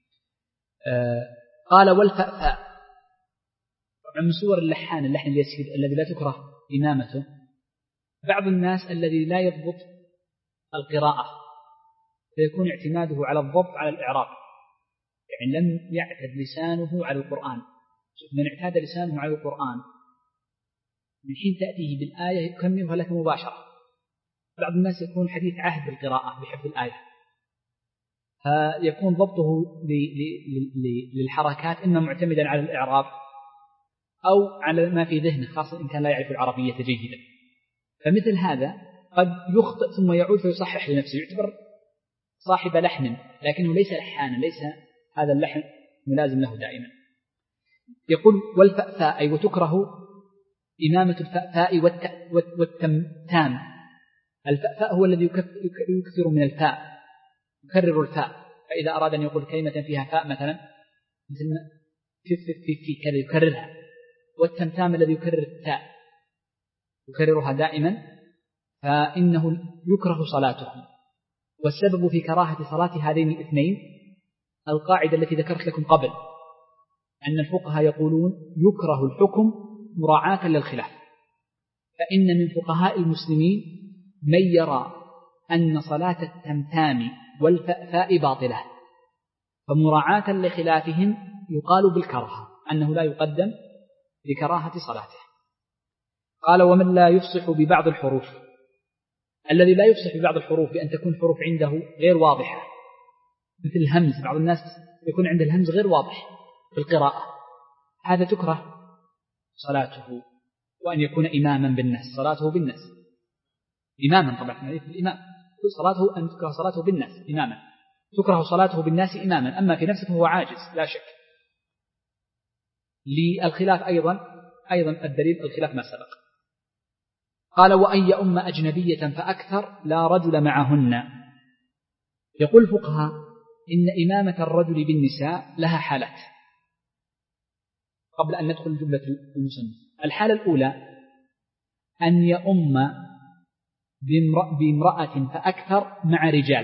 قال والفأفاء، طبعا من صور اللحان اللحن اليسير الذي لا تكره إمامته بعض الناس الذي لا يضبط القراءة فيكون اعتماده على الضبط على الإعراب، يعني لم يعتد لسانه على القرآن. من اعتاد لسانه على القرآن من حين تأتيه بالآية يكملها لك مباشرة. بعض الناس يكون حديث عهد بالقراءة بحفظ الآية، فيكون ضبطه للحركات إما معتمدا على الإعراب أو على ما في ذهنه، خاصة إن كان لا يعرف العربية جيدا. فمثل هذا قد يخطئ ثم يعود فيصحح لنفسه، يعتبر صاحب لحن لكنه ليس لحانا، ليس هذا اللحن ملازم له دائما. يقول والفأفاء أي وتكره إمامة الفأفاء والتمتام. الفأفاء هو الذي يكثر من الفاء، يكرر الفاء، فإذا أراد أن يقول كلمة فيها فاء مثلا مثل في في في, في كذا يكررها. والتمتام الذي يكرر التاء يكررها دائما، فإنه يكره صلاته. والسبب في كراهة صلاة هذين الاثنين القاعدة التي ذكرت لكم قبل، أن الفقهاء يقولون يكره الحكم مراعاة للخلاف، فإن من فقهاء المسلمين من يرى أن صلاة التمتام والفأفاء باطلة، فمراعاة لخلافهم يقال بالكراهة أنه لا يقدم لكراهة صلاته. قال ومن لا يفصح ببعض الحروف، الذي لا يفصح ببعض الحروف بأن تكون حروف عنده غير واضحة مثل الهمز، بعض الناس يكون عنده الهمز غير واضح في القراءة، هذا تكره صلاته. وأن يكون إماما بالناس، صلاته بالناس إماما، طبعا نعرف الإمام صلاته أن تكره صلاته بالناس إماما، تكره صلاته بالناس إماما، أما في نفسه فهو عاجز لا شك. للخلاف أيضا أيضا الدليل الخلاف ما سبق. قال وأن يؤم أجنبية فأكثر لا رجل معهن. يقول الفقهاء إن إمامة الرجل بالنساء لها حالات قبل أن ندخل جملة المصنف. الحالة الأولى أن يؤم بامرأة فأكثر مع رجال،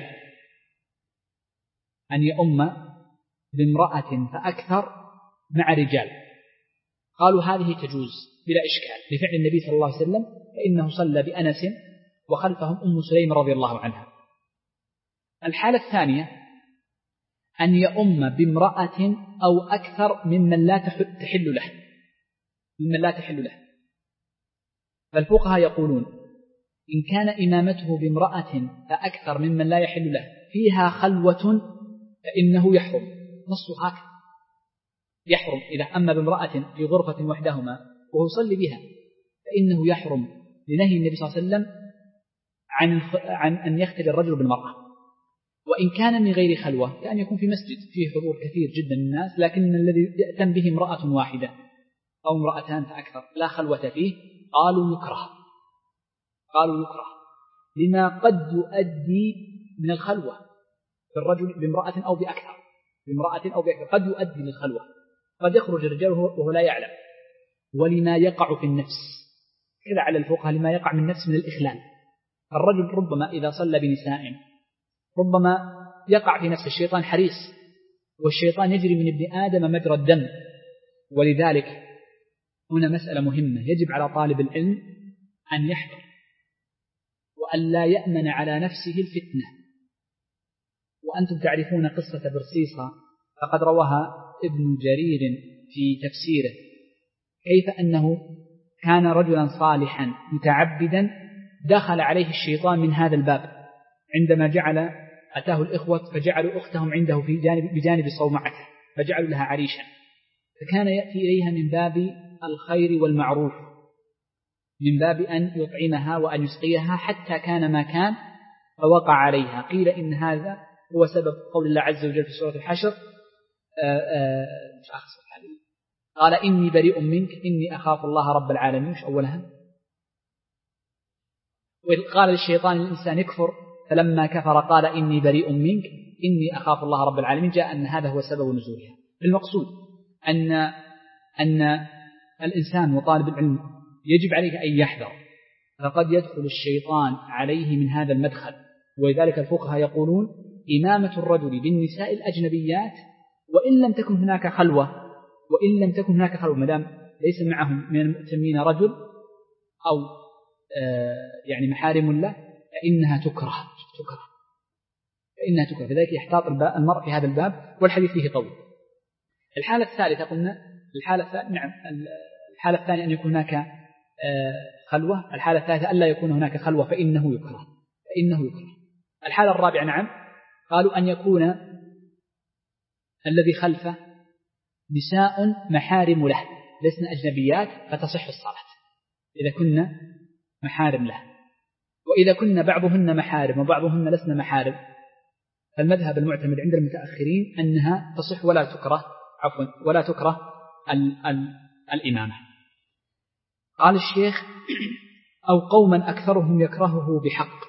أن يؤم بامرأة فأكثر مع رجال. قالوا هذه تجوز بلا إشكال لفعل النبي صلى الله عليه وسلم، فإنه صلى بأنس وخلفهم أم سليم رضي الله عنها. الحالة الثانية أن يؤم بامرأة أو أكثر ممن لا تحل له ممن لا تحل له فالفقهاء يقولون إن كان إمامته بامرأة فأكثر ممن لا يحل له فيها خلوة فإنه يحرم، نص هكذا يحرم. إذا أما بامرأة في غرفة وحدهما وهو يصلي بها فإنه يحرم لنهي النبي صلى الله عليه وسلم عن عن أن يختلي الرجل بالمرأة. وإن كان من غير خلوة كأن يكون في مسجد فيه حضور كثير جدا من الناس، لكن الذي يأتم به امرأة واحدة أو امرأتان فأكثر لا خلوة فيه، قالوا يكره قالوا يكره لما قد يؤدي من الخلوة بالرجل بامرأة أو بأكثر بامرأة أو بأكثر قد يؤدي للخلوة، قد يخرج الرجال وهو لا يعلم. ولما يقع في النفس كذا على الفقهاء، لما يقع من النفس من الإخلال. الرجل ربما إذا صلى بنساء ربما يقع في نفس الشيطان حريص، والشيطان يجري من ابن آدم مجرى الدم. ولذلك هنا مسألة مهمة يجب على طالب العلم أن يحذر وأن لا يأمن على نفسه الفتنة. وأنتم تعرفون قصة برصيصة فقد رواها ابن جرير في تفسيره، كيف أنه كان رجلا صالحا متعبدا دخل عليه الشيطان من هذا الباب عندما جعل أتاه الإخوة فجعلوا أختهم عنده في جانب بجانب صومعته فجعلوا لها عريشا، فكان يأتي إليها من باب الخير والمعروف، من باب أن يطعمها وأن يسقيها حتى كان ما كان فوقع عليها. قيل إن هذا هو سبب قول الله عز وجل في سورة الحشر آآ آآ مش أخصر الحديث قال إني بريء منك إني أخاف الله رب العالمين. مش أولها وإذ قال للشيطان الإنسان يكفر فلما كفر قال إني بريء منك إني أخاف الله رب العالمين. جاء أن هذا هو سبب نزولها. المقصود أن أن الإنسان وطالب العلم يجب عليه أن يحذر، فقد يدخل الشيطان عليه من هذا المدخل. ولذلك الفقهاء يقولون إمامة الرجل بالنساء الأجنبيات وإن لم تكن هناك خلوة وإن لم تكن هناك خلوة مدام ليس معهم من المؤتمين رجل أو يعني محارم له فإنها تكره تكره فإنها تكره فذلك يحتاط المرء في هذا الباب، والحديث فيه طويل. الحالة الثالثة قلنا الحالة الثالثة نعم الحالة الثانية أن يكون هناك خلوة. الحالة الثالثة ألا يكون هناك خلوة فإنه يكره فإنه يكره. الحالة الرابعة نعم قالوا أن يكون الذي خلفه نساء محارم له لسنا أجنبيات فتصح الصلاة إذا كنا محارم له، وإذا كنا بعضهن محارم وبعضهن لسنا محارم فالمذهب المعتمد عند المتأخرين أنها تصح ولا تكره عفوا ولا تكره ال ال الإمامة. قال الشيخ أو قوما أكثرهم يكرهه بحق،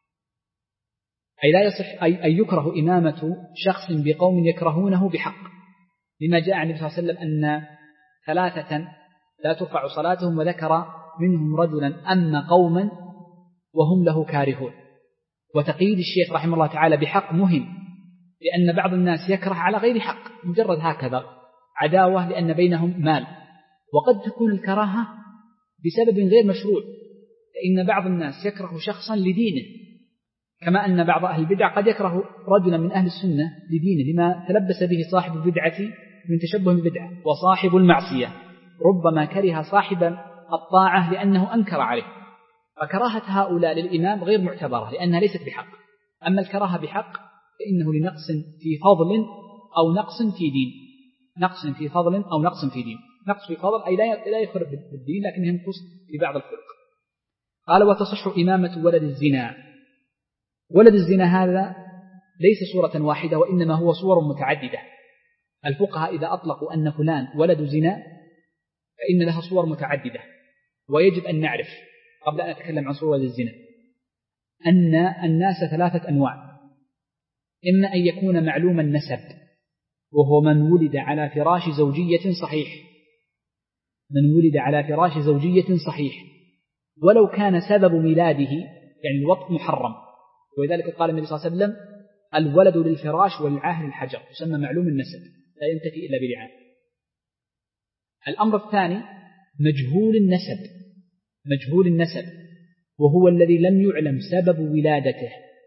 أي لا يصح أي, أي يكره إمامة شخص بقوم يكرهونه بحق، لما جاء عن النبي صلى الله عليه وسلم أن ثلاثة لا ترفع صلاتهم وذكر منهم رجلا أن قوما وهم له كارهون. وتقييد الشيخ رحمه الله تعالى بحق مهم، لأن بعض الناس يكره على غير حق مجرد هكذا عداوة لأن بينهم مال، وقد تكون الكراهة بسبب غير مشروع، فإن بعض الناس يكره شخصا لدينه، كما أن بعض أهل البدع قد يكره رجلا من أهل السنة لدينه لما تلبس به صاحب البدعة من تشبه البدعة. وصاحب المعصية ربما كره صاحب الطاعة لأنه أنكر عليه، فكراهة هؤلاء للإمام غير معتبرة لأنها ليست بحق. أما الكراهة بحق فإنه لنقص في فضل أو نقص في دين، نقص في فضل أو نقص في دين. نقص في فضل أي لا يخرب بالدين لكنه ينقص في بعض الفرق. قال وتصح إمامة ولد الزنا. ولد الزنا هذا ليس صورة واحدة وإنما هو صور متعددة. الفقهاء إذا أطلقوا أن فلان ولد زنا فإن لها صور متعددة، ويجب أن نعرف قبل أن نتكلم عن صور الزنا أن الناس ثلاثة أنواع: إما أن يكون معلوم النسب وهو من ولد على فراش زوجية صحيح، من ولد على فراش زوجية صحيح ولو كان سبب ميلاده يعني الوطء محرم، ولذلك قال النبي صلى الله عليه وسلم الولد للفراش والعاهر الحجر، يسمى معلوم النسب لا ينتفي إلا بلعان. الأمر الثاني مجهول النسب، مجهول النسب وهو الذي لم يعلم سبب ولادته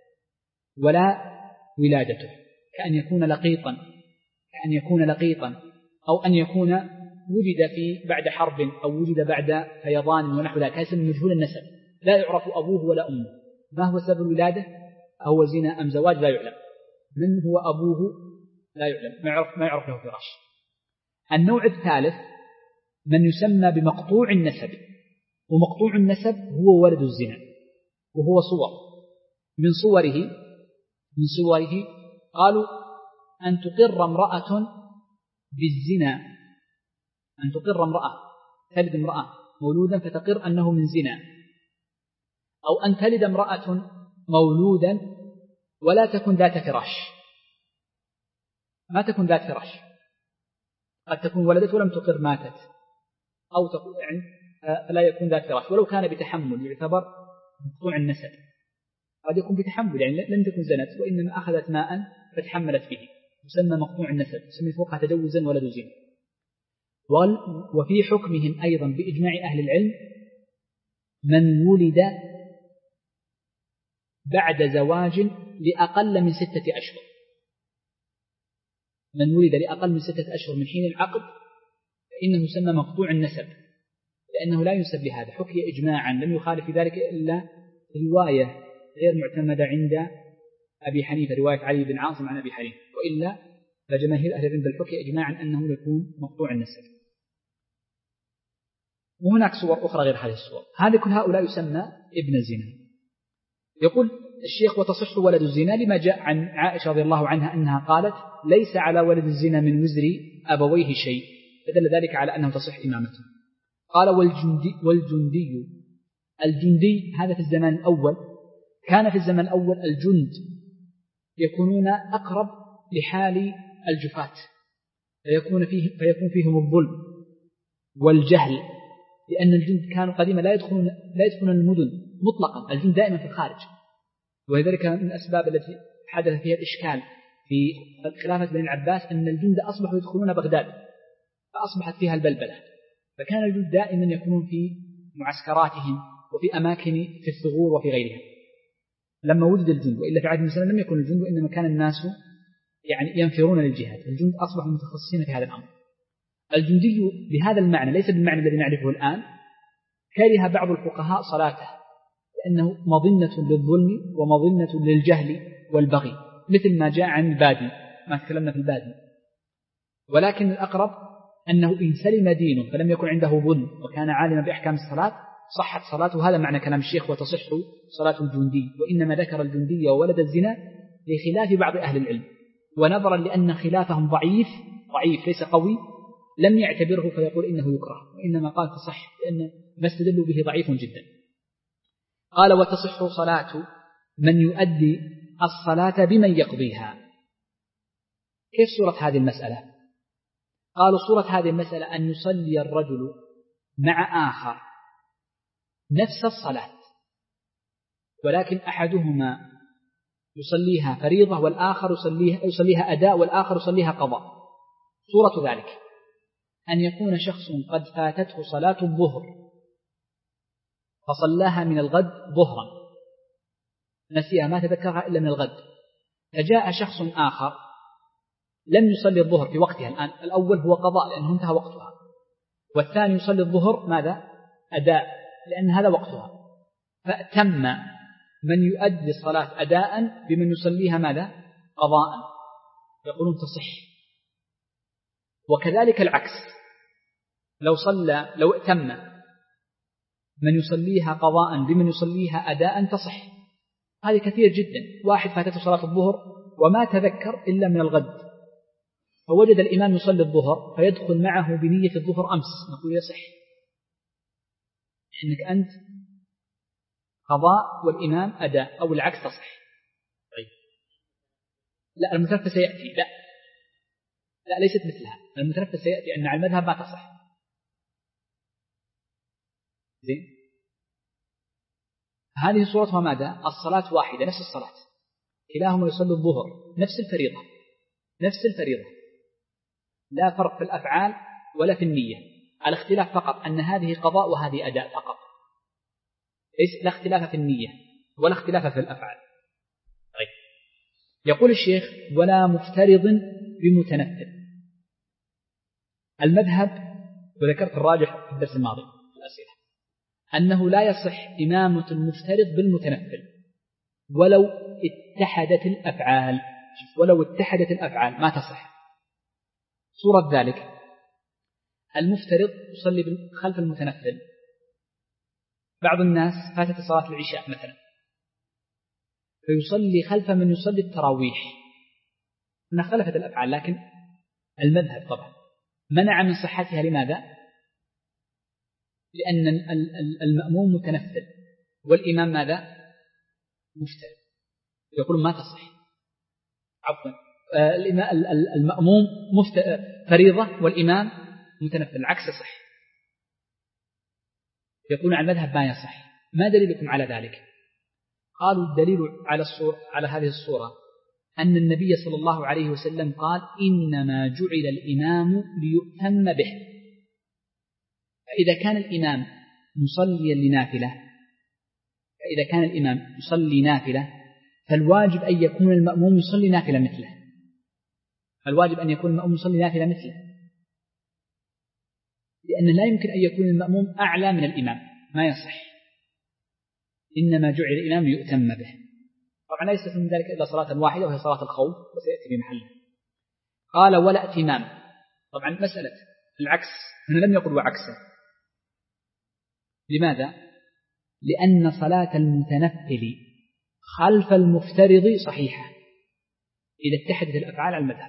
ولا ولادته، كأن يكون لقيطا كأن يكون لقيطا أو أن يكون وجد في بعد حرب أو وجد بعد فيضان ونحو ذلك، هذا مجهول النسب لا يعرف أبوه ولا أمه. ما هو سبب الولادة؟ هو زنا أم زواج؟ لا يعلم. من هو أبوه؟ لا يعلم، ما يعرف, ما يعرف له فراش. النوع الثالث من يسمى بمقطوع النسب، ومقطوع النسب هو ولد الزنا، وهو صور من صوره من صوره قالوا أن تقر امرأة بالزنا، أن تقر امرأة تلد امرأة مولودا فتقر أنه من زنا، أو أن تلد امرأة مولودا ولا تكن ذات فراش، ما تكن ذات فراش، قد تكون ولدت ولم تقر ماتت، أو تكون يعني فلا يكون ذات فراش ولو كان بتحمل يعتبر مقطوع النسب. قد يكون بتحمل يعني لم تكن زنت وإنما أخذت ماء فتحملت به، يسمى مقطوع النسب، يسمى فوقها تجوزا ولد زنا. وفي حكمهم أيضا بإجماع أهل العلم من ولد بعد زواج لأقل من ستة أشهر، من ولد لأقل من ستة أشهر من حين العقد فإنه يسمى مقطوع النسب، لأنه لا ينسب لهذا. حكي إجماعا لم يخالف في ذلك إلا رواية غير معتمدة عند أبي حنيفة، رواية علي بن عاصم عن أبي حنيفة، وإلا فجماهير أهل العلم بالحكي إجماعا أنه يكون مقطوع النسب. وهناك صور أخرى غير هذه الصور. هذا كل هؤلاء يسمى ابن الزنا. يقول الشيخ وتصح ولد الزنا لما جاء عن عائشة رضي الله عنها أنها قالت ليس على ولد الزنا من وزر أبويه شيء، فدل ذلك على أنه تصح إمامته. قال والجندي, والجندي الجندي هذا في الزمان الأول، كان في الزمان الأول الجند يكونون أقرب لحال الجفاة، فيكون, فيه فيكون فيهم الظلم والجهل، لأن الجند كانوا قديما لا يدخلون, لا يدخلون المدن مطلقا، الجند دائما في الخارج. ولذلك من الأسباب التي حدث فيها الإشكال في خلافة بني العباس أن الجند أصبحوا يدخلون بغداد فأصبحت فيها البلبلة، فكان الجند دائما يكونون في معسكراتهم وفي أماكن في الثغور وفي غيرها لما وجد الجند. وإلا في عهد النبي لم يكن الجند، وإنما كان الناس يعني ينفرون للجهاد، الجند أصبحوا متخصصين في هذا الأمر. الجندي بهذا المعنى ليس بالمعنى الذي نعرفه الآن. كره بعض الفقهاء صلاته لأنه مظنة للظلم ومظنة للجهل والبغي، مثل ما جاء عن البادي ما تكلمنا في البادي. ولكن الأقرب أنه إن سلم دينه فلم يكن عنده ظلم وكان عالما بأحكام الصلاة صحت صلاته. هذا معنى كلام الشيخ وتصح صلاة الجندي. وإنما ذكر الجندي وولد الزنا لخلاف بعض أهل العلم، ونظرا لأن خلافهم ضعيف ضعيف ليس قوي لم يعتبره فيقول إنه يكره، وإنما قال تصح لأن ما استدلوا به ضعيف جدا. قال وتصح صلاة من يؤدي الصلاة بمن يقضيها. كيف صورة هذه المسألة؟ قالوا صورة هذه المسألة أن يصلي الرجل مع آخر نفس الصلاة، ولكن أحدهما يصليها فريضة والآخر يصليها, يصليها أداء والآخر يصليها قضاء. صورة ذلك أن يكون شخص قد فاتته صلاة الظهر فصلاها من الغد ظهرا، نسيها ما تذكرها إلا من الغد، فجاء شخص آخر لم يصلي الظهر في وقتها الآن، الأول هو قضاء لأنه انتهى وقتها، والثاني يصلي الظهر ماذا؟ أداء لأن هذا وقتها، فأتم من يؤدي الصلاة أداء بمن يصليها ماذا؟ قضاء، يقولون تصح. وكذلك العكس، لو صلى لو ائتم من يصليها قضاء بمن يصليها أداء تصح. هذه كثير جدا، واحد فاتته صلاة الظهر وما تذكر إلا من الغد، فوجد الإمام يصلي الظهر فيدخل معه بنية الظهر أمس، نقول يصح إنك أنت قضاء والإمام أداء، أو العكس تصح. طيب لا المتنفس سيأتي، لا لا ليست مثلها، المتنفس سيأتي أن على المذهب ما تصح. زين، هذه صورتها ماذا؟ الصلاة واحدة نفس الصلاة، كلاهما يصلي الظهر نفس الفريضة نفس الفريضة، لا فرق في الأفعال ولا في النية، الاختلاف فقط أن هذه قضاء وهذه أداء فقط، ليس لا اختلاف في النية ولا اختلاف في الأفعال. طيب يقول الشيخ ولا مفترض بمتنفل. المذهب وذكرت الراجح في الدرس الماضي في الأسئلة أنه لا يصح إمامة المفترض بالمتنفل ولو اتحدت الأفعال، ولو اتحدت الأفعال ما تصح. صورة ذلك المفترض يصلي خلف المتنفل، بعض الناس فاتت صلاة العشاء مثلا فيصلي خلف من يصلي التراويح، أنها خلفت الأفعال، لكن المذهب طبعا منع من صحتها. لماذا؟ لأن المأموم متنفل والإمام ماذا؟ مفترض، يقول ما تصح. عفوا المأموم فريضة والإمام متنفل، العكس صح، يقول على المذهب ما يصح. ما دليلكم على ذلك؟ قالوا الدليل على الصورة على هذه الصورة أن النبي صلى الله عليه وسلم قال إنما جعل الإمام ليؤتم به، فإذا كان الإمام مصليا لنافلة فإذا كان الإمام يصلي نافلة فالواجب أن يكون المأموم يصلي نافلة مثله، الواجب أن يكون المأموم يصلي نافلة مثله، لأن لا يمكن أن يكون المأموم أعلى من الإمام، ما يصح. إنما جعل الإمام ليؤتم به. طبعا لا يستثنى من ذلك إلا صلاة واحدة وهي صلاة الخوف وسيأتي في محله. قال ولا ائتمام. طبعا مسألة العكس هنا لم يقل وعكسه، لماذا؟ لأن صلاة المتنفل خلف المفترض صحيحة إذا اتحدت الأفعال على المذهب.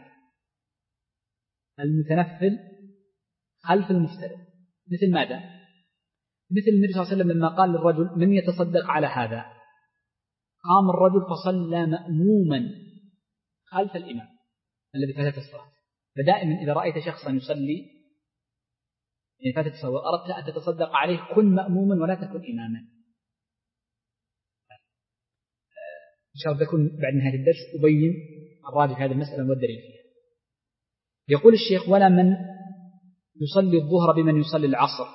المتنفل خلف المفترض مثل ماذا؟ مثل النبي صلى الله عليه وسلم لما قال للرجل من يتصدق على هذا، قام الرجل فصلى مأموما خلف الإمام الذي فاتت الصلاة. فدائما إذا رأيت شخصا يصلي يعني فاتت الصلاة وأردت أن تتصدق عليه كن مأموما ولا تكن إماما. إن شاء الله بكون بعد نهاية الدرس أبين الراجح هذه المسألة والدليل فيها. يقول الشيخ ولا من يصلي الظهر بمن يصلي العصر،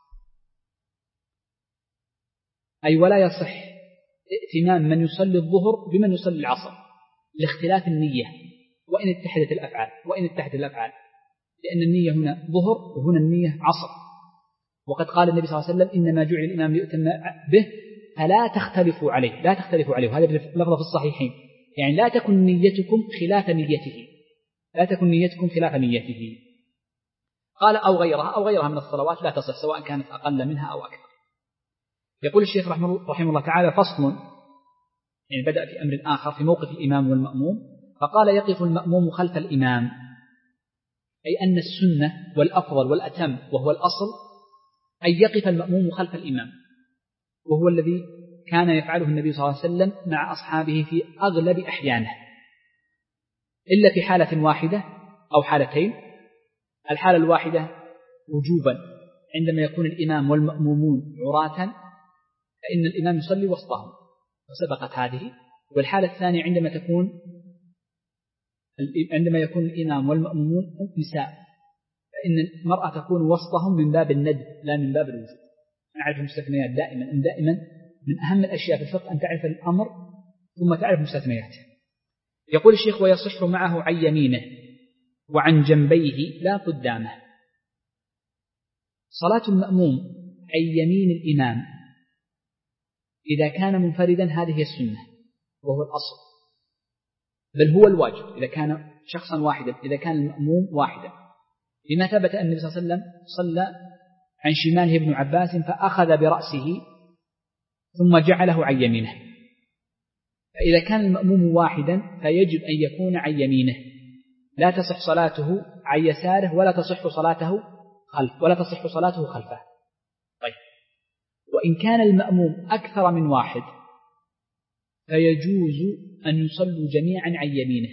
أي ولا يصح ائتمام من يصلي الظهر بمن يصلي العصر لاختلاف النية وإن اتحدت الأفعال وإن اتحدت الأفعال لأن النية هنا ظهر وهنا النية عصر. وقد قال النبي صلى الله عليه وسلم إنما جعل الإمام ليؤتم به فلا تختلفوا عليه لا تختلفوا عليه وهذا لفظ في الصحيحين يعني لا تكن نيتكم خلاف نيته لا تكن نيتكم خلاف نيته. قال أو غيرها أو غيرها من الصلوات لا تصح سواء كانت أقل منها أو أكثر. يقول الشيخ رحمه الله تعالى فصل، يعني بدأ في أمر آخر في موقف الإمام والمأموم فقال يقف المأموم خلف الإمام، أي أن السنة والأفضل والأتم وهو الأصل أن يقف المأموم خلف الإمام، وهو الذي كان يفعله النبي صلى الله عليه وسلم مع أصحابه في أغلب أحيانه إلا في حالة واحدة أو حالتين. الحالة الواحدة وجوبا عندما يكون الإمام والمأمومون عراة فإن الإمام يصلي وسطهم وسبقت هذه. والحالة الثانية عندما تكون عندما يكون الإمام والمأمومون نساء فإن المرأة تكون وسطهم من باب الندب لا من باب الوجوب. نعرف المستثنيات دائما أن دائما من أهم الأشياء في الفقه أن تعرف الأمر ثم تعرف مستثنياته. يقول الشيخ ويصح معه عن يمينه وعن جنبيه لا قدامه. صلاة المأموم عن يمين الإمام إذا كان منفردا هذه السنة وهو الأصل بل هو الواجب إذا كان شخصا واحدا إذا كان المأموم واحدا، لما ثبت أن النبي صلى الله عليه وسلم صلى عن شماله ابن عباس فأخذ برأسه ثم جعله عن يمينه. فإذا كان المأموم واحدا فيجب أن يكون عن يمينه لا تصح صلاته عن يساره ولا تصح صلاته خلف ولا تصح صلاته خلفه. طيب وإن كان المأموم أكثر من واحد فيجوز أن يصلوا جميعا عن يمينه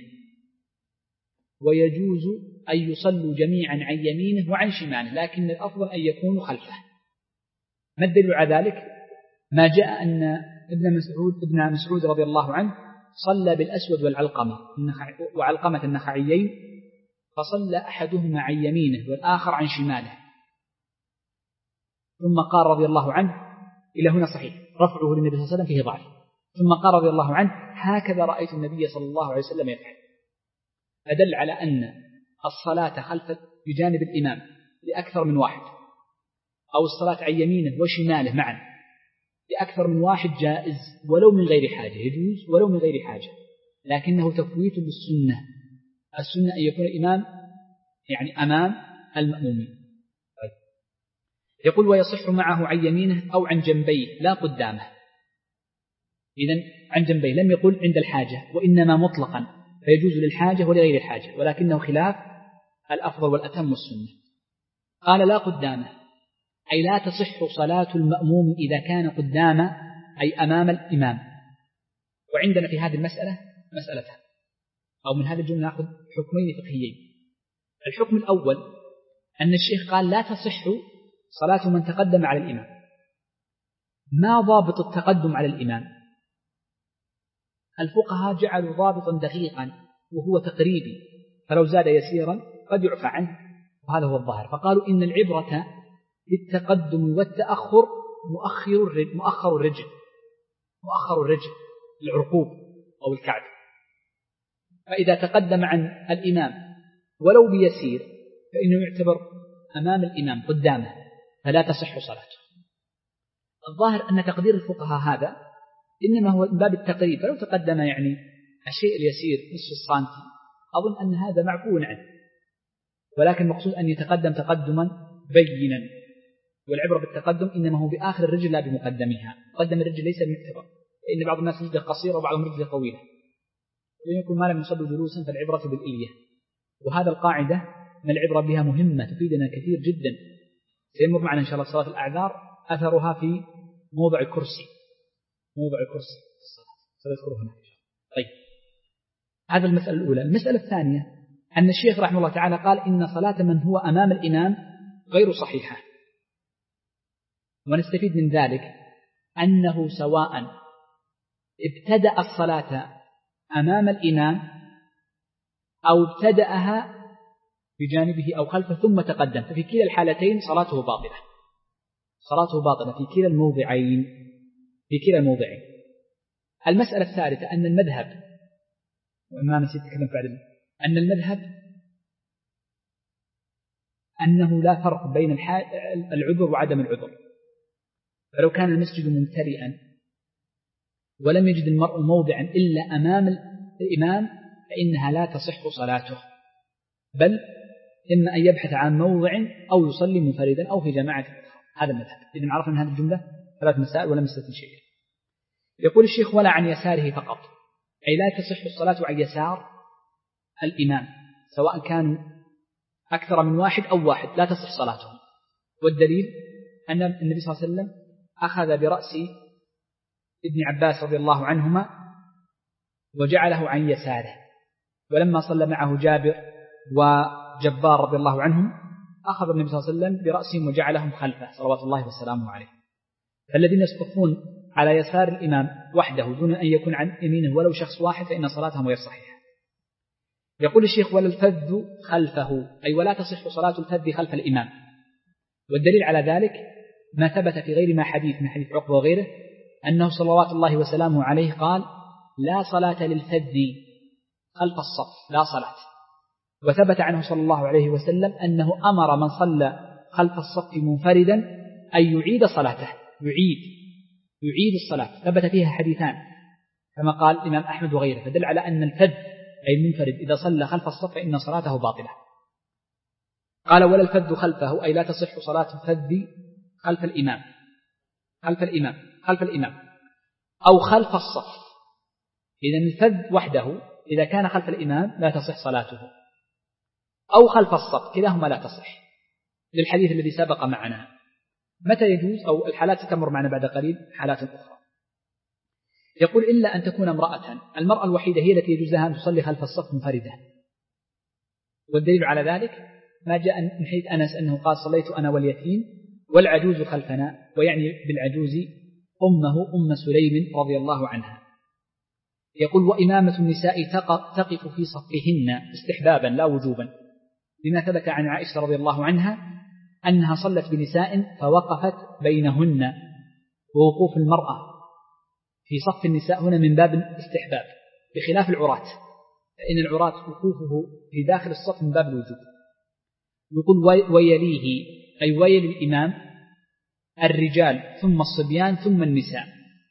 ويجوز أن يصلوا جميعا عن يمينه وعن شماله لكن الأفضل أن يكونوا خلفه. ما الدليل على ذلك؟ ما جاء أن ابن مسعود ابن مسعود رضي الله عنه صلى بالأسود والعلقمة وعلقمة النخعيين فصلى أحدهما عن يمينه والآخر عن شماله ثم قال رضي الله عنه إلى هنا صحيح رفعه للنبي صلى الله عليه وسلم فيه ضعف ثم قال رضي الله عنه هكذا رأيت النبي صلى الله عليه وسلم يفعل. فدل على أن الصلاة خلف بجانب الإمام لأكثر من واحد أو الصلاة عن يمينه وشماله معا لأكثر من واحد جائز ولو من غير حاجة يجوز ولو من غير حاجة لكنه تفويت بالسنة. السنة أن يكون الإمام يعني أمام المأمومين. طيب. يقول ويصح معه عن يمينه أو عن جنبيه لا قدامه. إذن عن جنبيه لم يقل عند الحاجة وإنما مطلقا فيجوز للحاجة ولغير الحاجة ولكنه خلاف الأفضل والأتم السنة. قال لا قدامه أي لا تصح صلاة المأموم إذا كان قدام أي أمام الإمام. وعندنا في هذه المسألة مسألتان أو من هذه الجملة نأخذ حكمين فقهيين. الحكم الأول أن الشيخ قال لا تصح صلاة من تقدم على الإمام. ما ضابط التقدم على الإمام؟ الفقهاء جعلوا ضابطا دقيقا وهو تقريبي فلو زاد يسيرا قد يعفى عنه وهذا هو الظاهر. فقالوا إن العبرة بالتقدم والتأخر مؤخر الرجل مؤخر الرجل مؤخر الرجل العرقوب أو الكعب. فإذا تقدم عن الإمام ولو بيسير فإنه يعتبر أمام الإمام قدامه فلا تصح صلاته. الظاهر أن تقدير الفقهاء هذا إنما هو من باب التقريب فلو تقدم يعني الشيء اليسير نصف السنتي أظن أن هذا معفو عنه ولكن مقصود أن يتقدم تقدما بينا والعبرة بالتقدم إنما هو بآخر الرجل لا بمقدمها. مقدم الرجل ليس المعتبر، فإن بعض الناس رجله قصيرة وبعضهم رجله طويلة، وإن يكون ما لم يصلوا جلوسا فالعبرة بالإلية. وهذا القاعدة من العبرة بها مهمة تفيدنا كثير جدا. سيمر معنا إن شاء الله صلاة الأعذار أثرها في موضع الكرسي، موضع الكرسي في الصلاة سنذكره هنا. طيب، هذا المسألة الأولى. المسألة الثانية أن الشيخ رحمه الله تعالى قال إن صلاة من هو أمام الإمام غير صحيحة، ونستفيد من ذلك أنه سواء ابتدأ الصلاة أمام الإمام أو ابتدأها بجانبه أو خلفه ثم تقدم، ففي كلا الحالتين صلاته باطلة، صلاته باطلة في كلا الموضعين، في كلا الموضعين. المسألة الثالثة أن المذهب، وما نسيت أتكلم بعد، أن المذهب أنه لا فرق بين العذر وعدم العذر. فلو كان المسجد ممتلئا ولم يجد المرء موضعا إلا أمام الإمام فإنها لا تصح صلاته، بل إما أن يبحث عن موضع أو يصلي منفردا أو في جماعة. هذا المذهب. إذن عرفنا من هذه الجملة ثلاث مسائل ولم يستثن شيء. يقول الشيخ ولا عن يساره فقط، أي لا تصح الصلاة عن يسار الإمام، سواء كان أكثر من واحد أو واحد لا تصح صلاتهم. والدليل أن النبي صلى الله عليه وسلم أخذ برأس ابن عباس رضي الله عنهما وجعله عن يساره، ولما صلى معه جابر وجبار رضي الله عنهم أخذ النبي صلى الله عليه وسلم برأسهم وجعلهم خلفه صلوات الله وسلامه عليه. فالذين يصطفون على يسار الإمام وحده دون أن يكون عن يمينه ولو شخص واحد فإن صلاتهم غير صحيحة. يقول الشيخ ولا الفذ خلفه، أي ولا تصح صلاة الفذ خلف الإمام. والدليل على ذلك ما ثبت في غير ما حديث من حديث عقبة وغيره أنه صلوات الله وسلامه عليه قال لا صلاة للفذ خلف الصف، لا صلاة. وثبت عنه صلى الله عليه وسلم أنه أمر من صلى خلف الصف منفردا أن يعيد صلاته، يعيد يعيد الصلاة. ثبت فيها حديثان كما قال الإمام أحمد وغيره، فدل على أن الفذ أي المنفرد إذا صلى خلف الصف فإن صلاته باطلة. قال ولا الفذ خلفه، أي لا تصح صلاة الفذ خلف الإمام، خلف الإمام خلف الإمام أو خلف الصف. إذن الفذ وحده إذا كان خلف الإمام لا تصح صلاته، أو خلف الصف كلاهما لا تصح، للحديث الذي سبق معنا. متى يجوز؟ أو الحالات ستمر معنا بعد قليل حالات أخرى. يقول إلا أن تكون امرأة، المرأة الوحيدة هي التي يجوز لها أن تصلي خلف الصف منفردة. والدليل على ذلك ما جاء من حديث أنس أنه قال صليت أنا واليتيم والعجوز خلفنا، ويعني بالعجوز أمه أم سليم رضي الله عنها. يقول وإمامة النساء تقف في صفهن استحبابا لا وجوبا، لما ثبت عن عائشة رضي الله عنها أنها صلت بنساء فوقفت بينهن، ووقوف المرأة في صف النساء هنا من باب الاستحباب بخلاف العراة، فإن العراة وقوفه في داخل الصف من باب الوجوب. يقول ويليه أي ويل الإمام الرجال ثم الصبيان ثم النساء.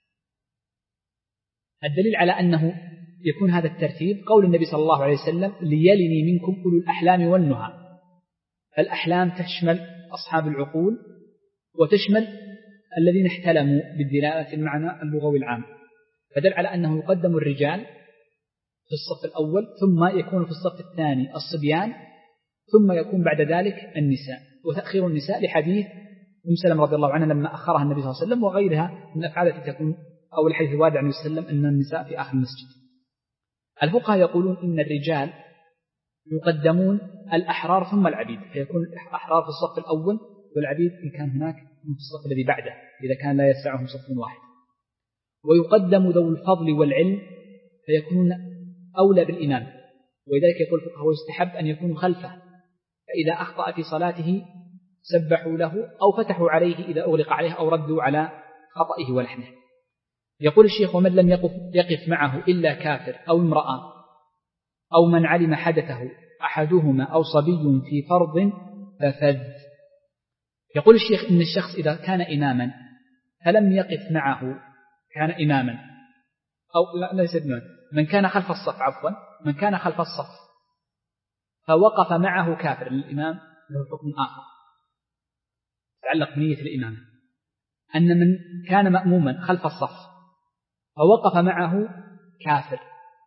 الدليل على أنه يكون هذا الترتيب قول النبي صلى الله عليه وسلم ليلني منكم أولو الأحلام والنهى. الأحلام تشمل أصحاب العقول وتشمل الذين احتلموا بالدلالة المعنى اللغوي العام، فدل على أنه يقدم الرجال في الصف الأول ثم يكون في الصف الثاني الصبيان ثم يكون بعد ذلك النساء، وتأخير النساء لحديث أم سلمة رضي الله عنها لما أخرها النبي صلى الله عليه وسلم وغيرها من الأفعال التي تكون أو الحديث الوارد عن النبي صلى الله عليه وسلم أن النساء في آخر المسجد. الفقهاء يقولون إن الرجال يقدمون الأحرار ثم العبيد، فيكون الأحرار في الصف الأول والعبيد إن كان هناك في الصف الذي بعده إذا كان لا يسعهم صف واحد. ويقدم ذو الفضل والعلم فيكونون أولى بالإمام، ولذلك يقول الفقهاء يستحب أن يكونوا خلفه، فإذا أخطأ في صلاته سبحوا له أو فتحوا عليه إذا أغلق عليه أو ردوا على خطئه ولحنه. يقول الشيخ ومن لم يقف, يقف معه إلا كافر أو امرأة أو من علم حدثه أحدهما أو صبي في فرض ففذ. يقول الشيخ إن الشخص إذا كان إماما فلم يقف معه كان إماما أو لا ليس إماما من كان خلف الصف عفوا من كان خلف الصف فوقف معه كافر، الإمام له حكم آخر. يتعلق بنية الإمامة، أن من كان مأموما خلف الصف فوقف معه كافر،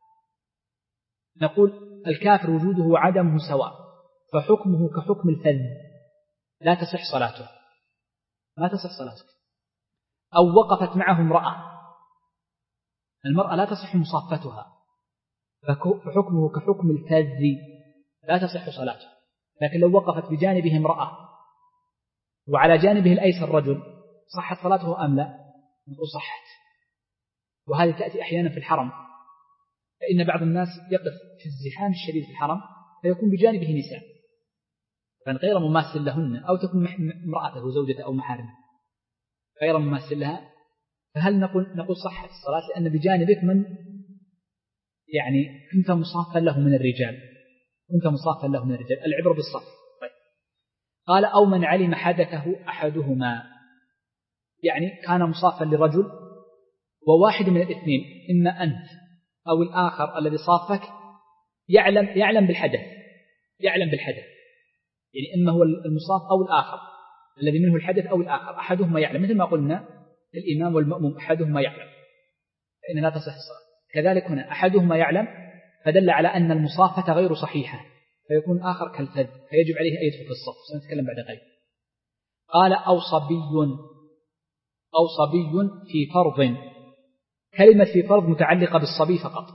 نقول الكافر وجوده وعدمه سواء، فحكمه كحكم الفذ، لا تصح صلاته، ما تصح صلاته. أو وقفت معه امرأة، المرأة لا تصح مصافتها، فحكمه كحكم الفذ، لا تصح صلاته. لكن لو وقفت بجانبه امرأة وعلى جانبه الأيسر رجل، صحت صلاته أم لا؟ نقول صحت. وهذه تأتي أحيانا في الحرم، فإن بعض الناس يقف في الزحام الشديد في الحرم فيكون بجانبه نساء، فإن غير مماثل لهن، أو تكون امرأته زوجته أو محارمه غير مماثل لها، فهل نقول نقول صحت الصلاة لأن بجانبك من يعني كنت مصافا له من الرجال، كنت مصافا له من الرجال، العبرة بالصف. طيب. قال أو من علم حدثه أحدهما، يعني كان مصافا لرجل وواحد من الاثنين، إما أنت أو الآخر الذي صافك يعلم يعلم بالحدث، يعلم بالحدث، يعني إما هو المصاف أو الآخر الذي منه الحدث أو الآخر، أحدهما يعلم، مثل ما قلنا الإمام والمأموم أحدهما يعلم فإن لا تصح الصلاة. كذلك هنا أحدهما يعلم، فدل على أن المصافة غير صحيحة، فيكون آخر كالفذ، فيجب عليه أن يدخل في الصف. سنتكلم بعد قليل. قال أو صبي، أو صبي في فرض، كلمة في فرض متعلقة بالصبي فقط،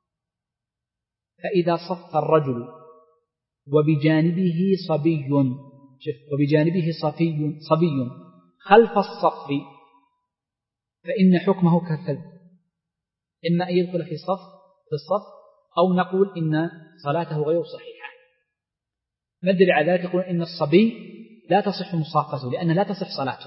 فإذا صف الرجل وبجانبه صبي، وبجانبه صفي صبي خلف الصف، فإن حكمه كالفذ، إما أن يدخل في صف في الصف، أو نقول إن صلاته غير صحيحة. مدل على ذلك يقول إن الصبي لا تصح مصافته لأن لا تصح صلاته.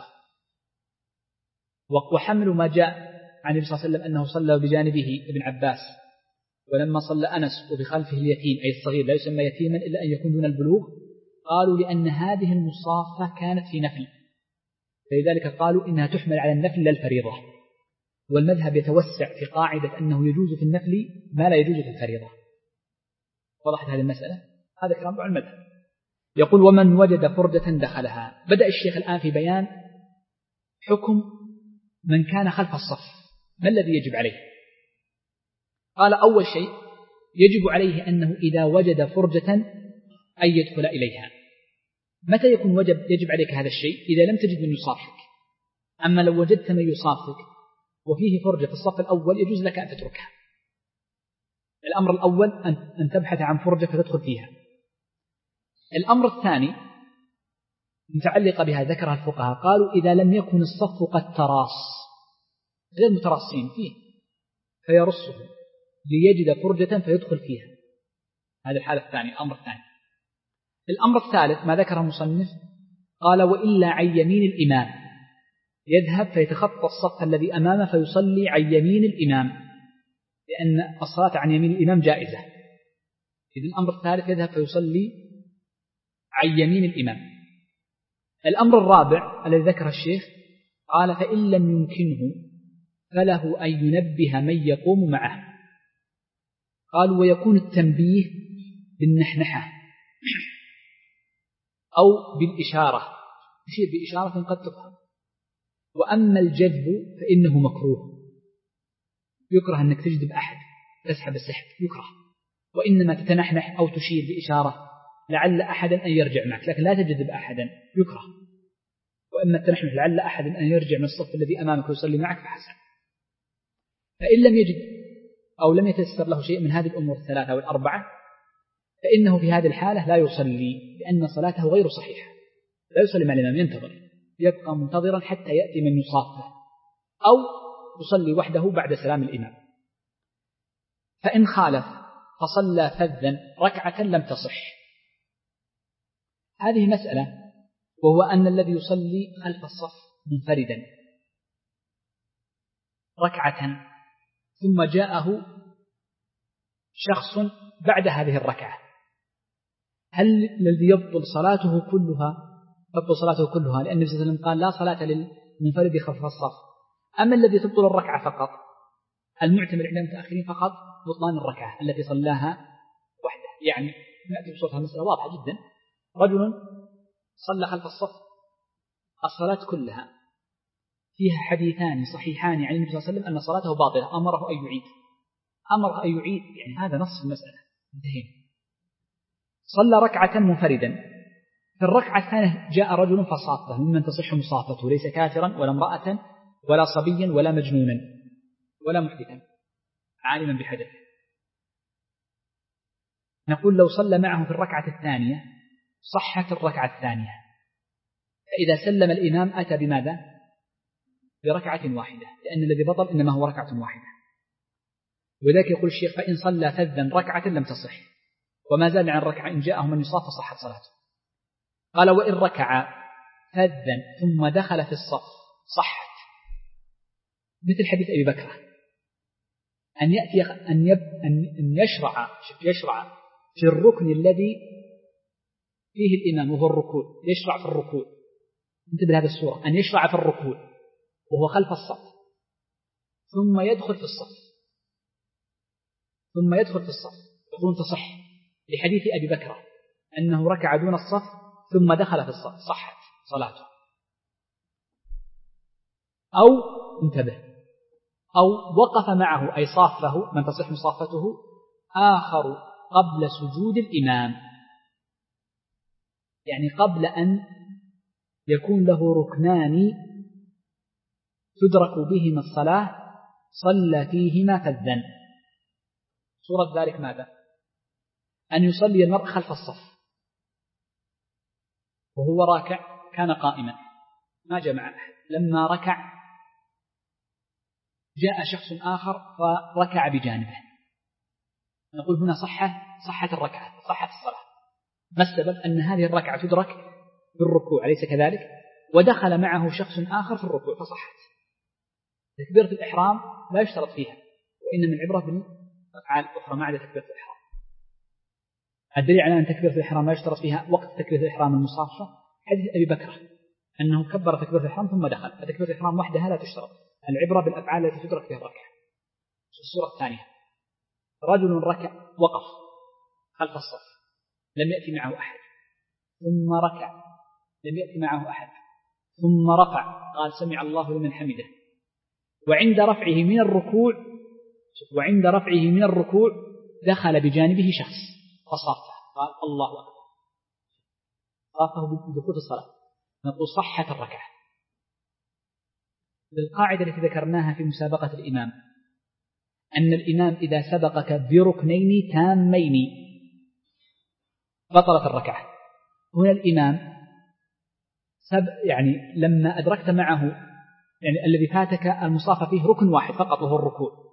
وحمل ما جاء عن النبي صلى الله عليه وسلم أنه صلى بجانبه ابن عباس، ولما صلى أنس وبخلفه اليتيم أي الصغير لا يسمى يتيما إلا أن يكون دون البلوغ، قالوا لأن هذه المصافة كانت في نفل، فلذلك قالوا إنها تحمل على النفل لا الفريضة. والمذهب يتوسع في قاعدة أنه يجوز في النفل ما لا يجوز في الفريضة. وضحت هذه المسألة؟ هذا كلام عن المذهب. يقول ومن وجد فرجة دخلها. بدأ الشيخ الآن في بيان حكم من كان خلف الصف، ما الذي يجب عليه؟ قال أول شيء يجب عليه أنه إذا وجد فرجة أن يدخل إليها. متى يكون وجب يجب عليك هذا الشيء؟ إذا لم تجد من يصافك. أما لو وجدت من يصافك وفيه فرجة في الصف الأول يجوز لك أن تتركها. الأمر الأول أن تبحث عن فرجة فتدخل فيها. الأمر الثاني متعلقة بها ذكرها الفقهاء، قالوا إذا لم يكن الصف قد تراص غير متراصين فيه فيرصه ليجد فرجة فيدخل فيها. هذه الحالة الثانية، الأمر الثاني. الأمر الثالث ما ذكره المصنف، قال وإلا عن يمين الإمام، يذهب فيتخطى الصف الذي أمامه فيصلي عن يمين الإمام، لأن الصلاة عن يمين الإمام جائزة. إذن الأمر الثالث يذهب فيصلي عن يمين الإمام. الأمر الرابع الذي ذكر الشيخ قال فإن لم يمكنه فله أن ينبه من يقوم معه. قالوا ويكون التنبيه بالنحنحة أو بالإشارة، يشير بإشارة قد تفهم. وأما الجذب فإنه مكروه، يكره أنك تجذب أحد تسحب السحب، يكره. وإنما تتنحنح أو تشير بإشارة لعل أحدا أن يرجع معك، لكن لا تجذب أحدا، يكره. وإما التنحنح لعل أحدا أن يرجع من الصف الذي أمامك ويصلي معك فحسن. فإن لم يجد أو لم يتيسر له شيء من هذه الأمور الثلاثة أو الأربعة فإنه في هذه الحالة لا يصلي، لأن صلاته غير صحيحة. لا يصلي مع الإمام، ينتظر، يبقى منتظرا حتى يأتي من يصافه، أو يصلي وحده بعد سلام الإمام. فإن خالف فصلى فذا ركعة لم تصح. هذه مسألة، وهو أن الذي يصلي خلف الصف منفردا ركعة ثم جاءه شخص بعد هذه الركعة، هل الذي يبطل صلاته كلها تبطل صلاته كلها لأن النبي صلى الله عليه وسلم قال لا صلاة للمنفرد خلف الصف، أما الذي تبطل الركعة فقط؟ المعتمد عند المتأخرين فقط بطلان الركعة التي صلاها وحده. يعني نأتي بصورة المسألة واضحة جدا، رجل صلى خلف الصف الصلاة كلها فيها حديثان صحيحان عن النبي صلى الله عليه وسلم أن صلاته باطلة أمره أن يعيد أمره أن يعيد يعني هذا نص المسألة. انتهينا. صلى ركعة منفردا، في الركعة الثانية جاء رجل فصافه ممن تصح مصافته، ليس كافرا ولا امرأة ولا صبيا ولا مجنونا ولا محدثا عالما بحدثه. نقول لو صلى معه في الركعة الثانية صحت الركعة الثانية، فإذا سلم الإمام أتى بماذا؟ بركعة واحدة، لأن الذي بطل إنما هو ركعة واحدة. وذلك يقول الشيخ فإن صلى فذا ركعة لم تصح وما زال عن الركعة إن جاءه من يصاف فصحت صلاته. قال وإن ركع فذا ثم دخل في الصف صحت، مثل حديث أبي بكر أن يأتي أن, يب أن يشرع يشرع في الركن الذي فيه الإمام وهو الركوع، يشرع في الركوع. انتبه لهذه الصورة، أن يشرع في الركوع وهو خلف الصف ثم يدخل في الصف ثم يدخل في الصف يقولون تصح لحديث أبي بكر أنه ركع دون الصف ثم دخل في الصف صحت صلاته. أو انتبه أو وقف معه أي صافه من تصح مصافته آخر قبل سجود الإمام، يعني قبل أن يكون له ركنان تدرك بهما الصلاة صلى فيهما فذا. صورة ذلك ماذا؟ أن يصلي المرء خلف الصف وهو راكع كان قائما ما جمع أحد، لما ركع جاء شخص آخر فركع بجانبه، نقول هنا صحة صحة الركعة صحة الصلاة. ما السبب؟ أن هذه الركعة تدرك بالركوع أليس كذلك؟ ودخل معه شخص آخر في الركوع فصحت. تكبيرة الإحرام لا يشترط فيها، وإنما العبرة بالأفعال الأخرى ما عدا تكبيرة الإحرام. الدليل على أن تكبيرة الإحرام لا يشترط فيها وقت تكبيرة الإحرام المصافة حديث أبي بكر أنه كبر تكبيرة الإحرام ثم دخل، فتكبيرة الإحرام وحدها لا تشترط، العبرة بالأفعال التي تدرك فيها الركعة. الصورة الثانية رجل ركع وقف خلف الصف لم يأتي معه أحد، ثم ركع لم يأتي معه أحد، ثم رفع قال سمع الله لمن حمده، وعند رفعه من الركوع وعند رفعه من الركوع دخل بجانبه شخص فصافه قال الله أكبر، صافه بدخول الصلاة، نقول صحت الركعة. القاعدة التي ذكرناها في مسابقة الإمام أن الإمام إذا سبقك بركنين تامين بطلت الركعة. هنا الإمام سب يعني لما أدركت معه يعني الذي فاتك المصافة فيه ركن واحد فقط وهو الركوع،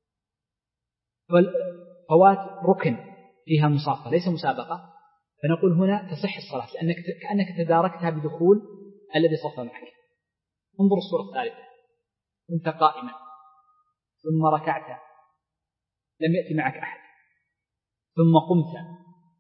فوات ركن فيها مصافة ليس مسابقة، فنقول هنا تصح الصلاة لأنك كأنك تداركتها بدخول الذي صف معك. انظر الصورة الثالثة، كنت قائما ثم ركعت لم يأتي معك أحد ثم قمت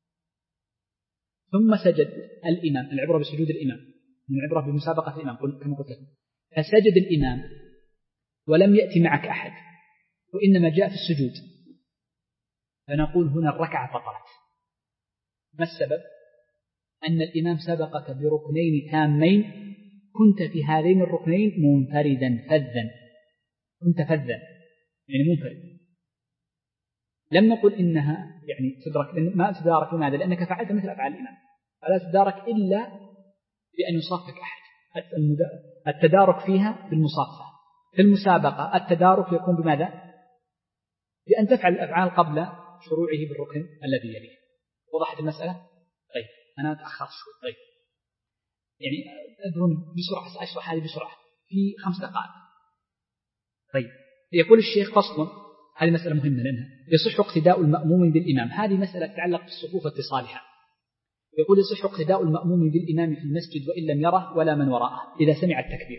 ثم سجد الإمام، العبرة بسجود الإمام من العبرة بمسابقة الإمام كما قلت لكم، فسجد الإمام ولم يأتي معك أحد وإنما جاء في السجود، فنقول هنا الركعة بطلت. ما السبب؟ أن الإمام سبقك بركنين تامين كنت في هذين الركنين منفردا فذا، كنت فذا يعني منفرد. لم نقل إنها يعني تدرك، ما تدارك لماذا؟ لأنك فعلت مثل أفعال الإمام، فلا تدارك إلا بأن يصافك أحد. التدارك فيها بالمصافة، في المسابقة التدارك يكون بماذا؟ بأن تفعل الأفعال قبل شروعه بالركن الذي يليه. وضحت المسألة؟ طيب أنا أتأخر شوي. طيب يعني أدرون بسرعة سأشرح هذه بسرعة في خمس دقائق. طيب يقول الشيخ فصل، هذه مسألة مهمة لأنها يصح اقتداء المأموم بالإمام، هذه مسألة تتعلق بالصفوف واتصالها. يقول يصح اقتداء المأموم بالإمام في المسجد وإن لم يره ولا من وراءه إذا سمع التكبير.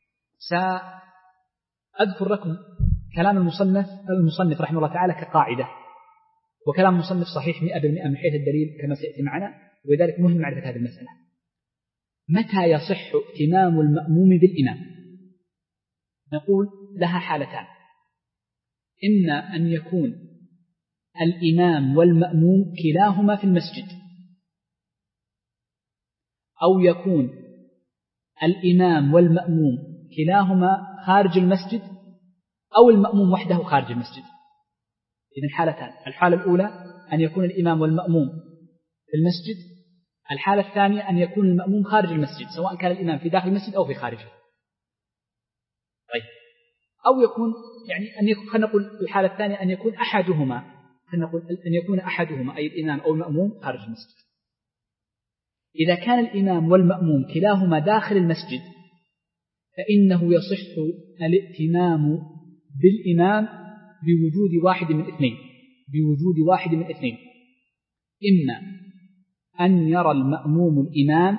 سأذكر لكم كلام المصنف المصنف رحمه الله تعالى كقاعدة، وكلام المصنف صحيح مئة بالمئة من حيث الدليل كما سيأتي معنا، وذلك مهم معرفة هذه المسألة. متى يصح ائتمام المأموم بالإمام؟ نقول لها حالتان، إما أن يكون الإمام والمأموم كلاهما في المسجد، أو يكون الإمام والمأموم كلاهما خارج المسجد أو المأموم وحده خارج المسجد. إذن حالتان: الحالة الأولى أن يكون الإمام والمأموم في المسجد، الحالة الثانية أن يكون المأموم خارج المسجد سواء كان الإمام في داخل المسجد أو في خارجه. طيب، أو يكون يعني أن يكون، خلينا نقول الحالة الثانية أن يكون أحدهما، خلينا نقول أن يكون أحدهما أي الإمام أو المأموم خارج المسجد. إذا كان الإمام والمأموم كلاهما داخل المسجد فإنه يصح الائتمام بالإمام بوجود واحد من اثنين، بوجود واحد من اثنين: إما أن يرى المأموم الإمام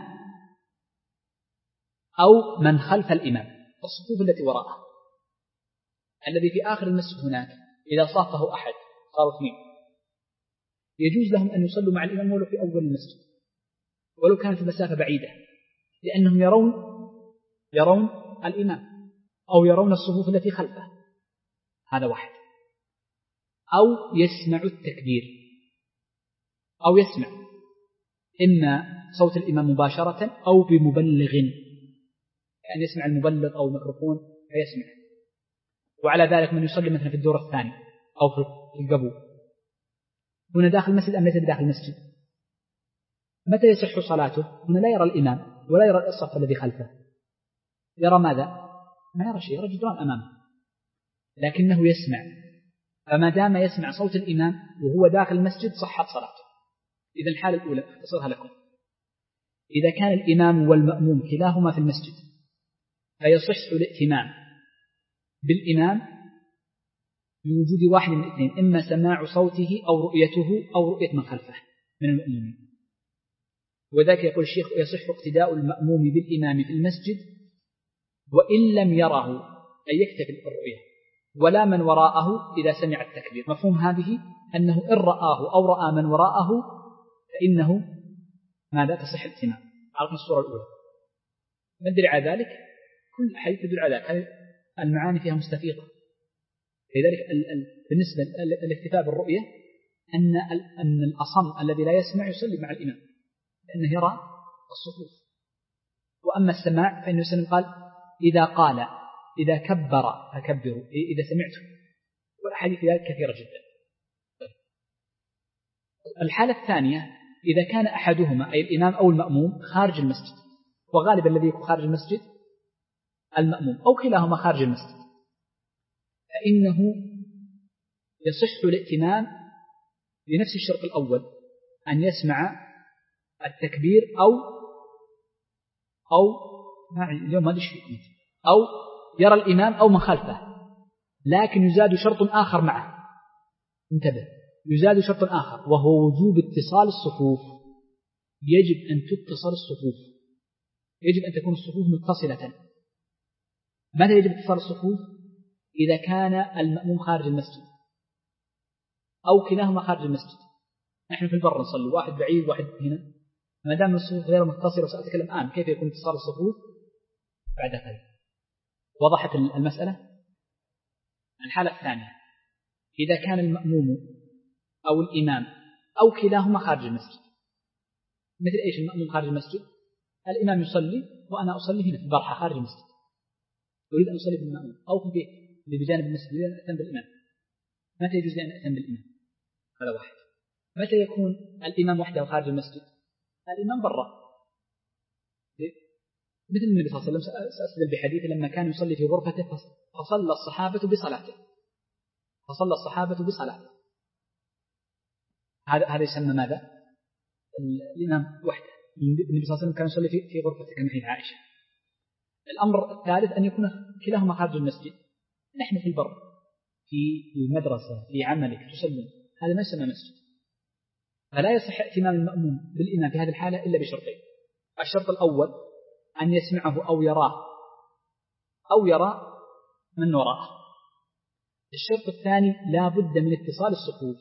أو من خلف الإمام، الصفوف التي وراءه. الذي في آخر المسجد هناك إذا صافه أحد صاروا اثنين، يجوز لهم أن يصلوا مع الإمام ولو في أول المسجد ولو كانت المسافة بعيدة، لأنهم يرون يرون الإمام أو يرون الصفوف التي خلفه. هذا واحد. أو يسمع التكبير، أو يسمع إما صوت الإمام مباشرة أو بمبلغ، يعني يسمع المبلغ أو الميكروفون فيسمع. وعلى ذلك من يصلي مثلا في الدور الثاني أو في القبو، هنا داخل المسجد أم ليس داخل المسجد؟ متى يصح صلاته؟ هنا لا يرى الإمام ولا يرى الصف الذي خلفه، يرى ماذا؟ ما يرى شيء، يرى جدران أمامه، لكنه يسمع. فما دام يسمع صوت الإمام وهو داخل المسجد صحت صلاته. إذا الحالة الأولى اختصرها لكم: إذا كان الإمام والمأموم كلاهما في المسجد فيصح الائتمام بالإمام بوجود واحد من الاثنين: إما سماع صوته أو رؤيته أو رؤية من خلفه من المأمومين. وذلك يقول الشيخ: يصح اقتداء المأموم بالإمام في المسجد وإن لم يره، أي يكتفي بالرؤية، ولا من وراءه إذا سمع التكبير. مفهوم هذه أنه إن رآه أو رأى من وراءه فإنه ماذا؟ تصح الائتمام. عرفنا الصورة الأولى. ما الدليل على ذلك؟ كل حديث يدل على ذلك، هذه المعاني فيها مستفيضة. لذلك بالنسبة للاكتفاء بالرؤية أن أن الأصم الذي لا يسمع يصلي مع الإمام لأنه يرى الصفوف. وأما السماع فإنه سلم قال: إذا قال إذا كبر فكبروا، إذا سمعتم. والأحاديث ذلك كثيرة جدا. الحالة الثانية: إذا كان أحدهما أي الإمام أو المأموم خارج المسجد، وغالبا الذي يكون خارج المسجد المأموم أو كلاهما خارج المسجد، فإنه يصح الائتمام بنفس الشرط الأول: أن يسمع التكبير أو أو اليوم ما أدري فيكم، أو يرى الإمام أو من خلفه. لكن يزاد شرط آخر معه، انتبه، يزاد شرط آخر وهو وجوب اتصال الصفوف. يجب أن تتصل الصفوف، يجب أن تكون الصفوف متصلة. متى يجب اتصال الصفوف؟ إذا كان المأموم خارج المسجد أو كلاهما خارج المسجد. نحن في البر نصلي، واحد بعيد واحد هنا، ما دام الصفوف غير متصلة. وسأتكلم الآن كيف يكون اتصال الصفوف بعد ذلك. وضحت المسألة؟ الحالة الثانية: إذا كان المأموم أو الإمام أو كلاهما خارج المسجد. مثل إيش المأموم خارج المسجد؟ الإمام يصلي وأنا أصلي هنا في البرحة خارج المسجد، أريد أن أصلي بالمأموم أو في البيت اللي بجانب المسجد أريد أن أتم بالإمام. متى يجوز لي أن أتم بالإمام؟ هذا واحد. متى يكون الإمام وحده خارج المسجد؟ الإمام برا، مثل النبي صلى الله عليه وسلم. سأستدل بحديث لما كان يصلي في غرفته فصلى الصحابة بصلاته، فصلى الصحابة بصلاته. هذا هذا يسمى ماذا؟ الإمام وحده. النبي صلى الله عليه وسلم كان يصلي في غرفته كما حديث عائشة. الأمر الثالث أن يكون كلاهما خارج المسجد. نحن في البر، في المدرسة، في عملك تصلي، هذا ما يسمى مسجد. فلا يصح ائتمام المأموم بالإمام في هذه الحالة إلا بشرطين: الشرط الأول أن يسمعه أو يراه أو يرى من وراءه. الشرط الثاني لا بد من اتصال الصفوف.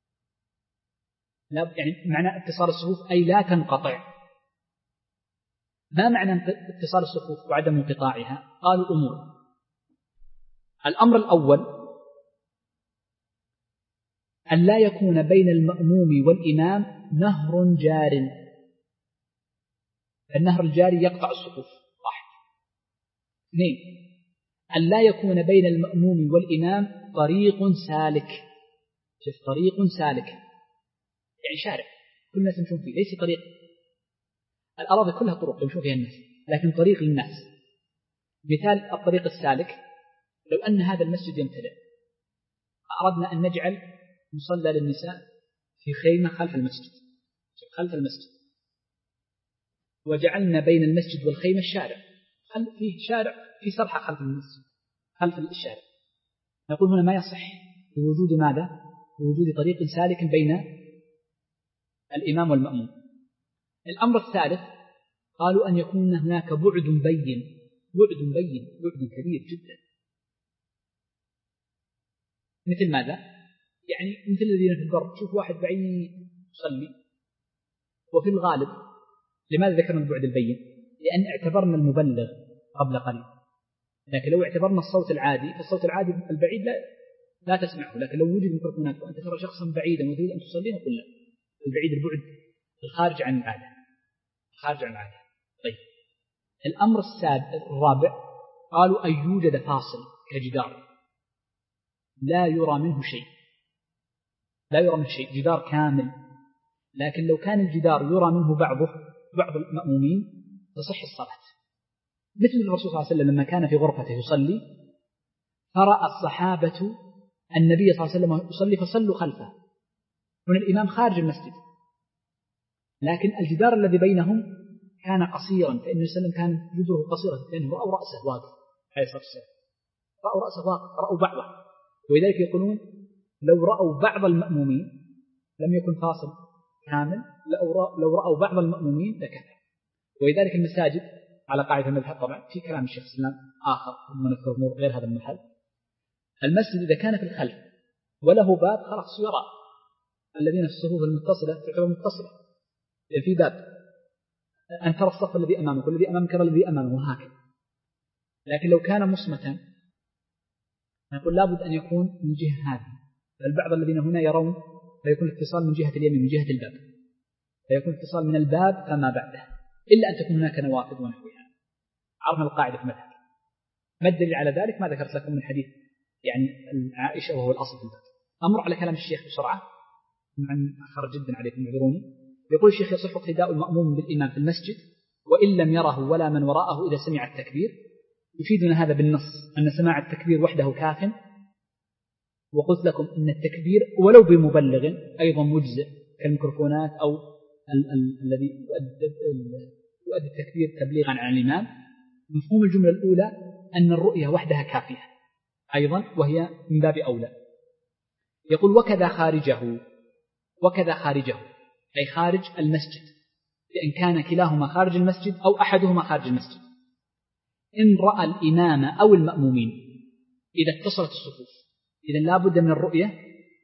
لا يعني معنى اتصال الصفوف أي لا تنقطع. ما معنى اتصال الصفوف وعدم انقطاعها؟ قالوا أمور. الأمر الأول أن لا يكون بين المأموم والإمام نهر جار. النهر الجاري يقطع الصفوف، واحد. اثنين، أن لا يكون بين المأموم والإمام طريق سالك. شوف، طريق سالك يعني شارع كل الناس يمشون فيه، ليس طريق. الأراضي كلها طرق يمشون فيها الناس، لكن طريق للناس. مثال الطريق السالك، لو أن هذا المسجد يمتلئ، أردنا أن نجعل مصلى للنساء في خيمة خلف المسجد، خلف المسجد، وجعلنا بين المسجد والخيمة الشارع، فيه شارع في سرحة خلف المسجد خلف الشارع، نقول هنا ما يصح بوجود ماذا؟ بوجود طريق سالك بين الإمام والمأموم. الأمر الثالث قالوا أن يكون هناك بعد بين، بعد بين بعد كبير جدا. مثل ماذا؟ يعني مثل الذين في البر، تشوف واحد بعيد يصلي، وفي الغالب لماذا ذكرنا البعد البين؟ لأن اعتبرنا المبلغ قبل قليل، لكن لو اعتبرنا الصوت العادي فالصوت العادي البعيد لا, لا تسمعه، لكن لو وجد ميكروفونات وأنت ترى شخصا بعيدا وتريد أن تصلي نقول لا، البعيد البعد الخارج عن العادة، خارج عن العادة. طيب، الأمر السابع الرابع قالوا أن يوجد فاصل كجدار لا يرى منه شيء، لا يرى منه شيء، جدار كامل، لكن لو كان الجدار يرى منه بعضه بعض المأمومين تصح الصلاة. مثل الرسول صلى الله عليه وسلم لما كان في غرفته يصلي، فرأى الصحابة النبي صلى الله عليه وسلم يصلي فصلوا خلفه، هنا الإمام خارج المسجد، لكن الجدار الذي بينهم كان قصيرا، فإن النبي صلى الله عليه وسلم كان جدره قصيرا، لأنه رأوا رأسه واقف عليه الصلاة والسلام، رأوا رأسه واقف، رأوا بعضه. ولذلك يقولون لو رأوا بعض المأمومين لم يكن فاصل كامل، لو رأوا بعض المأمومين لكفى. ولذلك المساجد على قاعدة المذهب، طبعا في كلام الشيخ الإسلام آخر من الأمور غير هذا المحل، المسجد إذا كان في الخلف وله باب خلاص يرى الذين في الصفوف المتصلة تعتبر متصلة، في باب أن ترى الصف الذي أمامك والذي أمامك يرى الذي أمامه وهكذا. لكن لو كان مصمتا نقول لابد أن يكون من جهة هذه، البعض الذين هنا يرون فيكون الاتصال من جهة اليمين من جهة الباب، فيكون اتصال من الباب فما بعده، إلا أن تكون هناك نوافذ ونحوها. عرفنا القاعدة في المذهب. ما الدليل على ذلك؟ ما ذكرت لكم من حديث يعني عائشة وهو الأصل في الباب. أمر على كلام الشيخ بسرعة، مع خرج جدا عليكم اعذروني. يقول الشيخ يصح اقتداء المأموم بالإمام في المسجد وإن لم يره ولا من وراءه إذا سمع التكبير. يفيدنا هذا بالنص أن سماع التكبير وحده كاف، وقلت لكم أن التكبير ولو بمبلغ أيضا مجزئ كالميكروفونات أو الذي يؤدي التكبير تبليغا عن الإمام. مفهوم الجملة الأولى أن الرؤية وحدها كافية أيضا، وهي من باب أولى. يقول وكذا خارجه، وكذا خارجه أي خارج المسجد، لأن كان كلاهما خارج المسجد أو أحدهما خارج المسجد. إن رأى الإمام أو المأمومين إذا اتصلت الصفوف، إذن لا بد من الرؤية،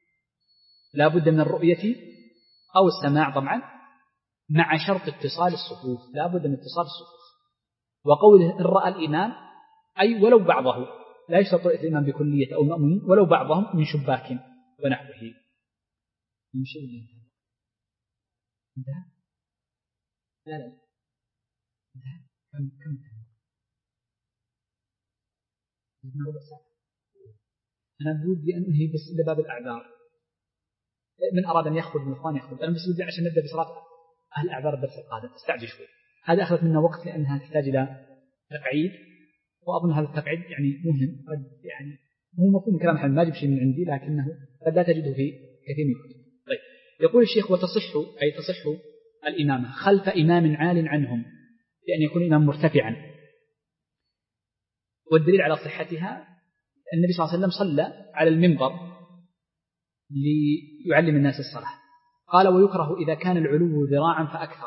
لا بد من الرؤية أو السماع طبعا، مع شرط اتصال الصفوف، لا بد من اتصال الصفوف. وقوله إن رأى الإمام أي ولو بعضه، لا يشترط الإمام بكلية أو المأمومين، ولو بعضهم من شباك ونحوه. يمشي ولا انتهى؟ لا لا انتهى. كم كم انتهى؟ ربع ساعة. أنا بودي أن أنهي بس لباب الأعذار، من أراد أن يخرج من الإخوان يخرج، أنا بس بدي عشان نبدأ بصلاة أهل الأعذار الدرس القادم، استعجل شوي. هذا أخذت منا وقت لأنها تحتاج إلى تقعيد، وأظن هذا التقعيد يعني مهم، قد يعني هو مفهوم كلام حمد ما جب شيء من عندي، لكنه قد لا تجده في كثير من الكتب. طيب، يقول الشيخ وتصح أي تصح الإمامة خلف إمام عال عنهم، لأن يكون إمام مرتفعا. والدليل على صحتها النبي صلى الله عليه وسلم صلى على المنبر ليعلم الناس الصلاة، قال ويكره إذا كان العلو ذراعا فأكثر.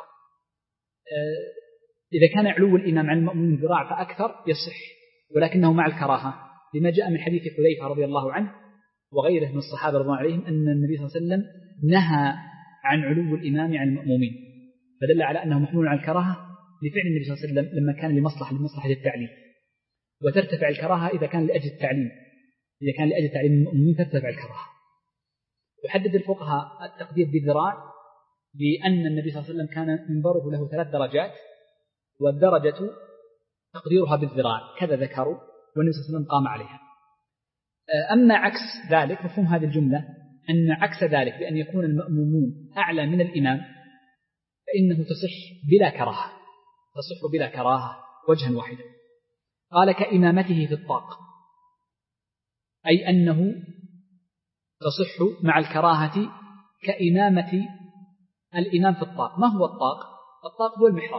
إذا كان علو الإمام عن المأموم ذراع فأكثر يصح، ولكنه مع الكراهة، لما جاء من حديث حذيفة رضي الله عنه وغيره من الصحابة رضي الله عليهم أن النبي صلى الله عليه وسلم نهى عن علو الإمام عن المأمومين، فدل على أنه محمول على الكراهة لفعل النبي صلى الله عليه وسلم لما كان لمصلحة لمصلحة التعليم، وترتفع الكراهة إذا كان لأجل التعليم، إذا كان لأجل تعليم المؤمنين ترتفع الكراهة. يحدد الفقهاء التقدير بالذراع لأن النبي صلى الله عليه وسلم كان منبره له ثلاث درجات، والدرجة تقديرها بالذراع كذا ذكروا والنبي صلى الله عليه وسلم قام عليها. أما عكس ذلك مفهوم هذه الجملة أن عكس ذلك بأن يكون المأمومون أعلى من الإمام فإنه تصح بلا كراهة، تصح بلا كراهة وجها واحدا. قال كإمامته في الطاق، أي أنه تصح مع الكراهة كإمامة الإمام في الطاق. ما هو الطاق؟ الطاق هو المحراب.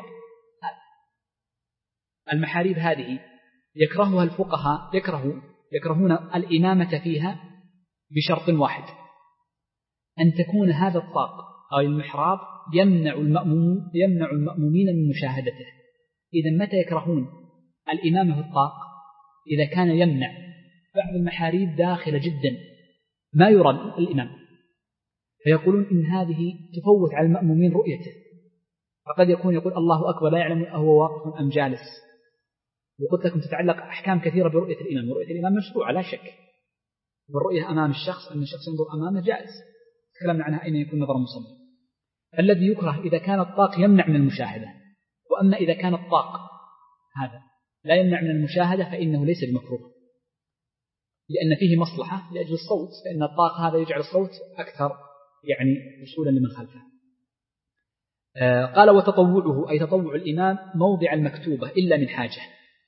المحاريب هذه يكرهها الفقهاء، يكره يكرهون الإمامة فيها بشرط واحد، أن تكون هذا الطاق أو المحراب يمنع المأموم يمنع المأمومين من مشاهدته. إذا متى يكرهون الإمامة في الطاق؟ إذا كان يمنع بعض المحاريب داخلة جدا ما يرى الإمام، فيقولون إن هذه تفوت على المأمومين رؤيته، فقد يكون يقول الله أكبر لا يعلم أهو واقف أم جالس. وقلت لكم تتعلق أحكام كثيرة برؤية الإمام، ورؤية الإمام مشروعة لا شك، والرؤية أمام الشخص أن الشخص ينظر أمامه جائز، تكلمنا عنها أين يكون نظر مصمم. الذي يكره إذا كان الطاق يمنع من المشاهدة، وأما إذا كان الطاق هذا لا يمنع من المشاهدة فإنه ليس بمكروه، لأن فيه مصلحة لأجل الصوت، فإن الطاق هذا يجعل الصوت أكثر يعني وصولا لمن خلفه. آه قال وتطوعه أي تطوع الإمام موضع المكتوبة إلا من حاجة.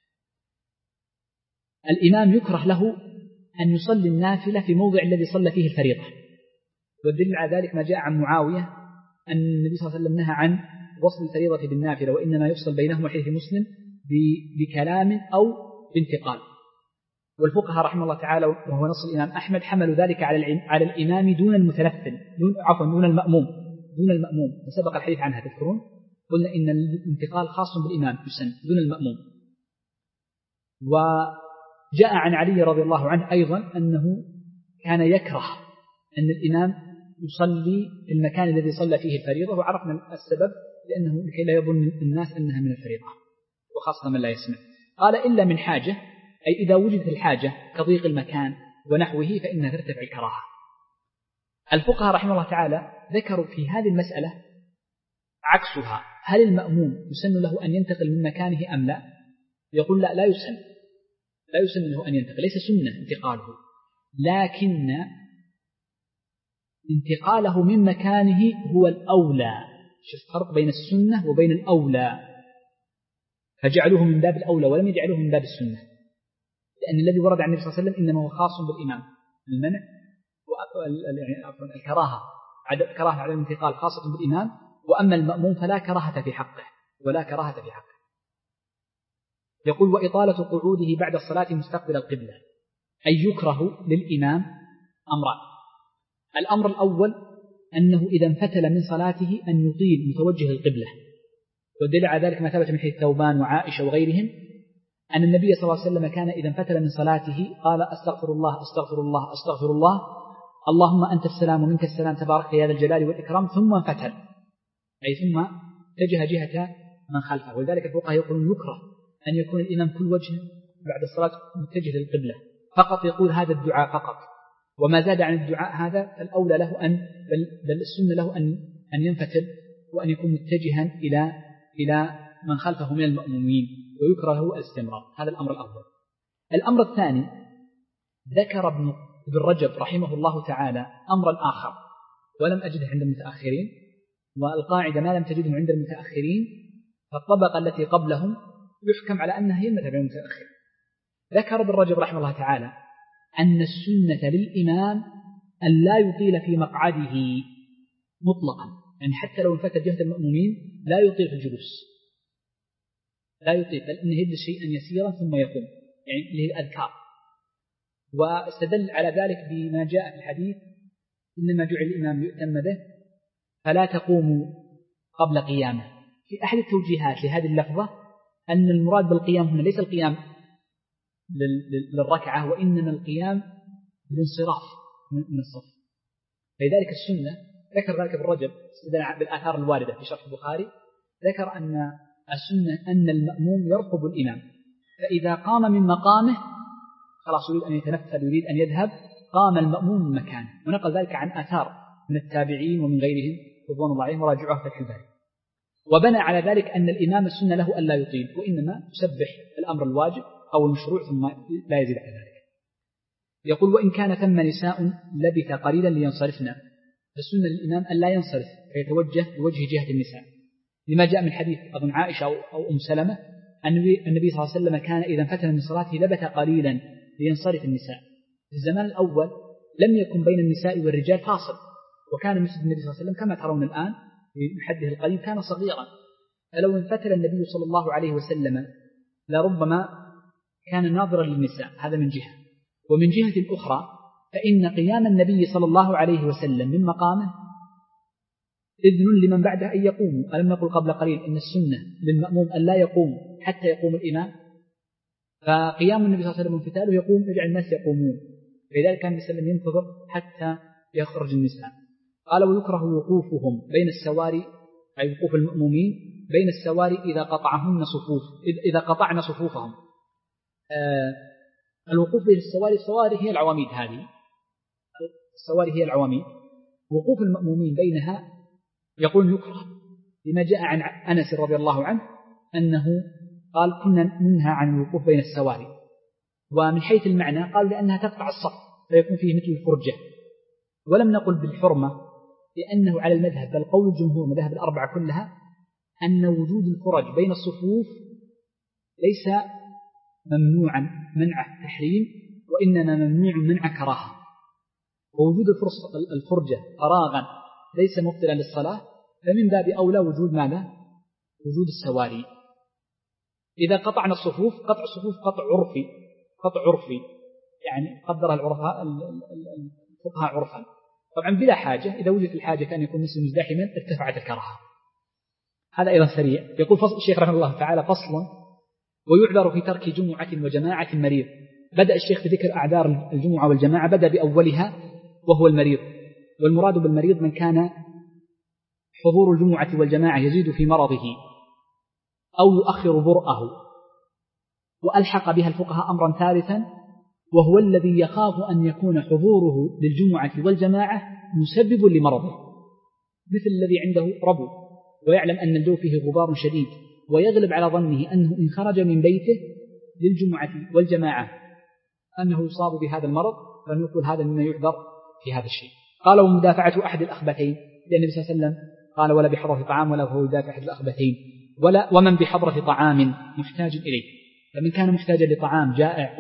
الإمام يكره له أن يصلي النافلة في موضع الذي صلى فيه الفريضة، والدليل على ذلك ما جاء عن معاوية أن النبي صلى الله عليه وسلم نهى عن وصل الفريضة بالنافلة، وإنما يفصل بينهما حديث مسلم بكلام أو بانتقال. والفقهاء رحمه الله تعالى وهو نص الإمام أحمد حملوا ذلك على على الإمام دون المتنفل، دون عفوا دون المأموم دون المأموم وسبق الحديث عنها تذكرون، قلنا إن الانتقال خاص بالإمام يسن دون المأموم. وجاء عن علي رضي الله عنه أيضا أنه كان يكره أن الإمام يصلي في المكان الذي صلى فيه الفريضة، وعرفنا السبب لأنه لكي لا يظن الناس أنها من الفريضة وخاصة من لا يسمع. قال إلا من حاجة، أي إذا وجدت الحاجة كضيق المكان ونحوه فإنها ترتفع الكراهة. الفقهاء رحمه الله تعالى ذكروا في هذه المسألة عكسها، هل المأموم يسن له أن ينتقل من مكانه أم لا؟ يقول لا لا يسن لا يسن له أن ينتقل، ليس سنة انتقاله، لكن انتقاله من مكانه هو الأولى. شوف الفرق بين السنة وبين الأولى، فجعلوه من باب الأولى ولم يجعلوه من باب السنة، لأن الذي ورد عن النبي صلى الله عليه وسلم إنما هو خاص بالإمام، المنع والكراهة كراهة على الانتقال خاصة بالإمام، وأما المأموم فلا كراهة في حقه ولا كراهة في حقه. يقول وإطالة قعوده بعد الصلاة مستقبل القبلة، أي يكره للإمام أمران. الأمر الأول أنه إذا انفتل من صلاته أن يطيل متوجه القبلة، والدليل على ذلك ما ثبت من حديث ثوبان وعائشة وغيرهم أن النبي صلى الله عليه وسلم كان إذا انفتل من صلاته قال أستغفر الله أستغفر الله أستغفر الله اللهم أنت السلام ومنك السلام تبارك يا ذا الجلال والإكرام، ثم انفتل أي ثم اتجه جهة من خلفه. ولذلك الفقهاء يقولون يكره أن يكون الإمام كل وجه بعد الصلاة متجه للقبلة فقط، يقول هذا الدعاء فقط، وما زاد عن الدعاء هذا فالأولى له أن بل, بل السنة له أن أن ينفتل وأن يكون متجها إلى إلى من خلفه من المأمومين، ويكره له الاستمرار. هذا الأمر الأول. الأمر الثاني ذكر ابن ابن رجب رحمه الله تعالى أمرا آخر ولم أجده عند المتأخرين، والقاعدة ما لم تجده عند المتأخرين فالطبقة التي قبلهم يحكم على أنها هي المذهب المتأخر. ذكر ابن رجب رحمه الله تعالى أن السنة للإمام أن لا يطيل في مقعده مطلقا، يعني حتى لو انفتل جهة المأمومين لا يطيل في الجلوس، لا يطيل، بل إنه يجلس شيئا يسيرا ثم يقوم، يعني اللي هي الأذكار. واستدل على ذلك بما جاء في الحديث إنما جعل الإمام ليؤتم به فلا تقوموا قبل قيامه. في أحد التوجيهات لهذه اللفظة أن المراد بالقيام هنا ليس القيام للركعة، وإنما القيام بالانصراف من الصف. فلذلك السنة ذكر ذلك ابن رجب استدل بالآثار الواردة في شرح البخاري، ذكر أن السنة أن المأموم يرقب الإمام، فإذا قام من مقامه خلاص يريد أن يتنفل يريد أن يذهب قام المأموم من مكانه، ونقل ذلك عن آثار من التابعين ومن غيرهم رضوان الله عليهم وراجعوه في الحباري. وبنى على ذلك أن الإمام السنة له ألا يطيل، وإنما يسبح الأمر الواجب أو المشروع ثم لا يزيد على ذلك. يقول وإن كان ثم نساء لبث قليلا لينصرفنا، فالسنة للإمام ألا ينصرف فيتوجه بوجه جهة النساء، لما جاء من حديث أظن عائشة أو أم سلمة أن النبي صلى الله عليه وسلم كان إذا انفتل من صلاته لبث قليلا لينصرف النساء. في الزمان الأول لم يكن بين النساء والرجال فاصل، وكان مسجد النبي صلى الله عليه وسلم كما ترون الآن في حده القديم كان صغيرا، فلو انفتل النبي صلى الله عليه وسلم لربما كان ناظرا للنساء، هذا من جهة. ومن جهة أخرى فإن قيام النبي صلى الله عليه وسلم من مقامه إذن لمن بعده أن يقوموا. ألم نقل قبل قليل إن السنة للمأموم أن لا يقوم حتى يقوم الإمام، فقيام النبي صلى الله عليه وسلم انفتاله يقوم يجعل الناس يقومون، فلذلك كان النبي صلى الله عليه وسلم ينتظر حتى يخرج النساء. قال ويكره وقوفهم بين السواري، أي وقوف المأمومين بين السواري إذا قطعهن صفوف إذا قطعن صفوفهم. آه الوقوف بين السواري، السواري هي العواميد، هذه السواري هي العواميد، وقوف المأمومين بينها يقول يكره لما جاء عن أنس رضي الله عنه أنه قال كنا ننهى عن الوقوف بين السواري، ومن حيث المعنى قال لأنها تقطع الصف فيكون فيه مثل الفرجة. ولم نقل بالحرمة لأنه على المذهب بل قول الجمهور مذاهب الأربعة كلها أن وجود الفرج بين الصفوف ليس ممنوعا منع تحريم، وإنما ممنوع منع كراهة. ووجود الفرجة فراغا ليس مبطلا للصلاة، فمن باب أولى وجود ماذا؟ وجود السواري. إذا قطعنا الصفوف، قطع الصفوف قطع عرفي، قطع عرفي يعني قدرها العرفاء الفقهاء عرفا، طبعا بلا حاجة. إذا وجدت الحاجة كان يكون مسلم مزدحما ارتفعت الكراهة. هذا أيضا سريع. يقول فصل الشيخ رحمه الله تعالى فصل ويعذر في ترك جمعة وجماعة المريض. بدأ الشيخ في ذكر أعذار الجمعة والجماعة، بدأ بأولها وهو المريض، والمراد بالمريض من كان حضور الجمعة والجماعة يزيد في مرضه أو يؤخر برءه. وألحق بها الفقهاء أمرا ثالثا وهو الذي يخاف أن يكون حضوره للجمعة والجماعة مسبب لمرضه، مثل الذي عنده ربو ويعلم أن الجو فيه غبار شديد ويغلب على ظنه أنه إن خرج من بيته للجمعة والجماعة أنه يصاب بهذا المرض، فنقول هذا مما يعذر في هذا الشيء. قال ومدافعة أحد الأخبثين، لأن النبي صلى الله عليه وسلم قال ولا بحضرة طعام ولا هو يدافع أحد الأخبثين، ولا ومن بحضرة طعام محتاج إليه، فمن كان محتاجا لطعام جائع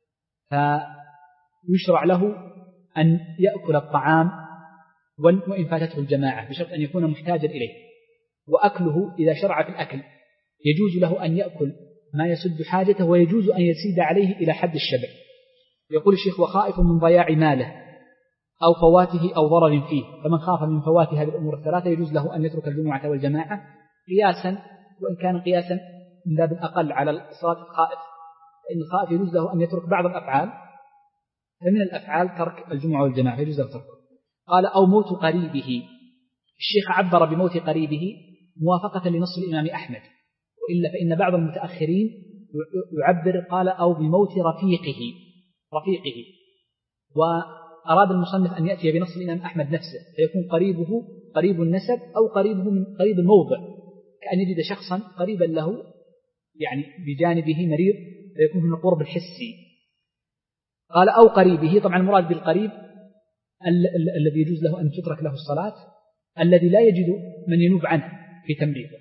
فيشرع له أن يأكل الطعام وإن فاتته الجماعة بشرط أن يكون محتاجا إليه. وأكله إذا شرع في الأكل يجوز له أن يأكل ما يسد حاجته، ويجوز أن يزيد عليه إلى حد الشبع. يقول الشيخ وخائف من ضياع ماله أو فواته أو ضرر فيه، فمن خاف من فوات هذه الأمور الثلاثة يجوز له أن يترك الجمعة والجماعة قياسا، وإن كان قياسا من باب الأقل على الصلاة الخائف، فإن الخائف يجوز له أن يترك بعض الأفعال، فمن الأفعال ترك الجمعة والجماعة يجوز له تركه. قال أو موت قريبه. الشيخ عبر بموت قريبه موافقة لنص الإمام أحمد، وإلا فإن بعض المتأخرين يعبر قال أو بموت رفيقه رفيقه وأراد المصنف أن يأتي بنص الإمام أحمد نفسه، فيكون قريبه قريب النسب أو قريبه من قريب الموضع، كأن يجد شخصا قريبا له يعني بجانبه مريض، فيكون هنا قرب الحسي. قال أو قريبه، طبعا المراد بالقريب الذي يجوز له أن تترك له الصلاة، الذي لا يجد من ينوب عنه في تمريضه.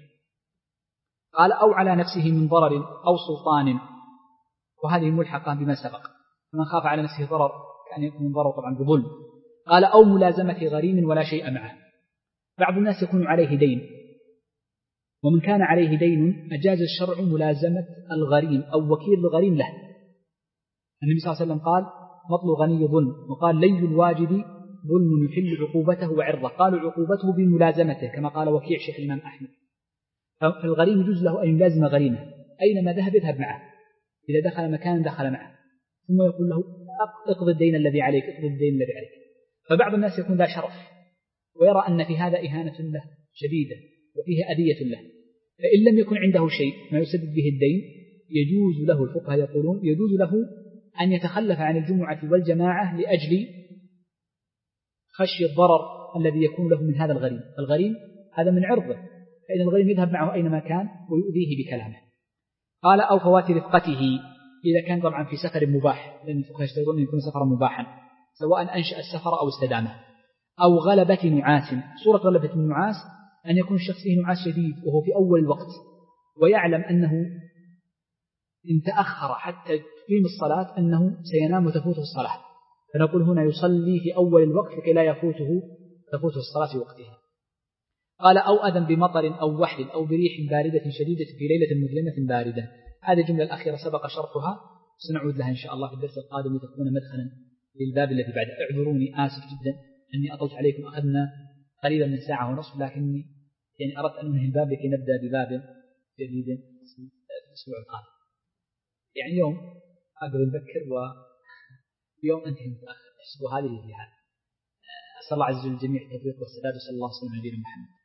قال أو على نفسه من ضرر أو سلطان، وهذه ملحقة بما سبق، فمن خاف على نفسه ضرر كأن يكون من ضرر طبعا بظلم. قال أو ملازمة غريم ولا شيء معه. بعض الناس يكون عليه دين، ومن كان عليه دين أجاز الشرع ملازمة الغريم أو وكيل الغريم له. النبي صلى الله عليه وسلم قال مطل الغني ظلم، وقال لي الواجب ظلم يحل عقوبته وعرضه، قالوا عقوبته بملازمته كما قال وكيع شيخ الإمام أحمد. فالغريم يجوز له أن يلازم غريمه أينما ذهب يذهب معه، إذا دخل مكان دخل معه، ثم يقول له اقضي الدين الذي عليك اقضي الدين الذي عليك. فبعض الناس يكون ذا شرف ويرى أن في هذا إهانة له شديدة وفيه أذية له، فإن لم يكن عنده شيء ما يسدد به الدين يجوز له، الفقهاء يقولون يجوز له أن يتخلف عن الجمعة والجماعة لأجل خشي الضرر الذي يكون له من هذا الغريم. الغريم هذا من عرضه، فإن الغريم يذهب معه أينما كان ويؤذيه بكلامه. قال أو فوات رفقته، إذا كان طبعا في سفر مباح، لأن الفقهاء يشترطون أن يكون سفرا مباحا سواء أنشأ السفر أو استدامه. أو غلبة نعاس، صورة غلبة النعاس أن يكون الشخص فيه نعاس شديد وهو في أول الوقت ويعلم أنه إن تأخر حتى تقيم الصلاة أنه سينام وتفوته الصلاة، فنقول هنا يصلي في أول الوقت لكي لا يفوته تفوته الصلاة في وقتها. قال أو أذن بمطر أو وحل أو بريح باردة شديدة في ليلة مظلمة باردة. هذه الجملة الأخيرة سبق شرحها، سنعود لها إن شاء الله في الدرس القادم لتكون مدخلا للباب الذي بعده. اعذروني آسف جدا أني أطلت عليكم، أخذنا قليلا من ساعة ونصف، لكني يعني أردت أن أنهي الباب لكي نبدأ بباب جديد في الأسبوع القادم. يعني يوم أقدر نذكر ويوم أنتهي متأخر، احسبوا هذه الجهات. أسأل الله عز وجل الجميع التوفيق والسداد، وصلى الله وسلم على نبينا محمد.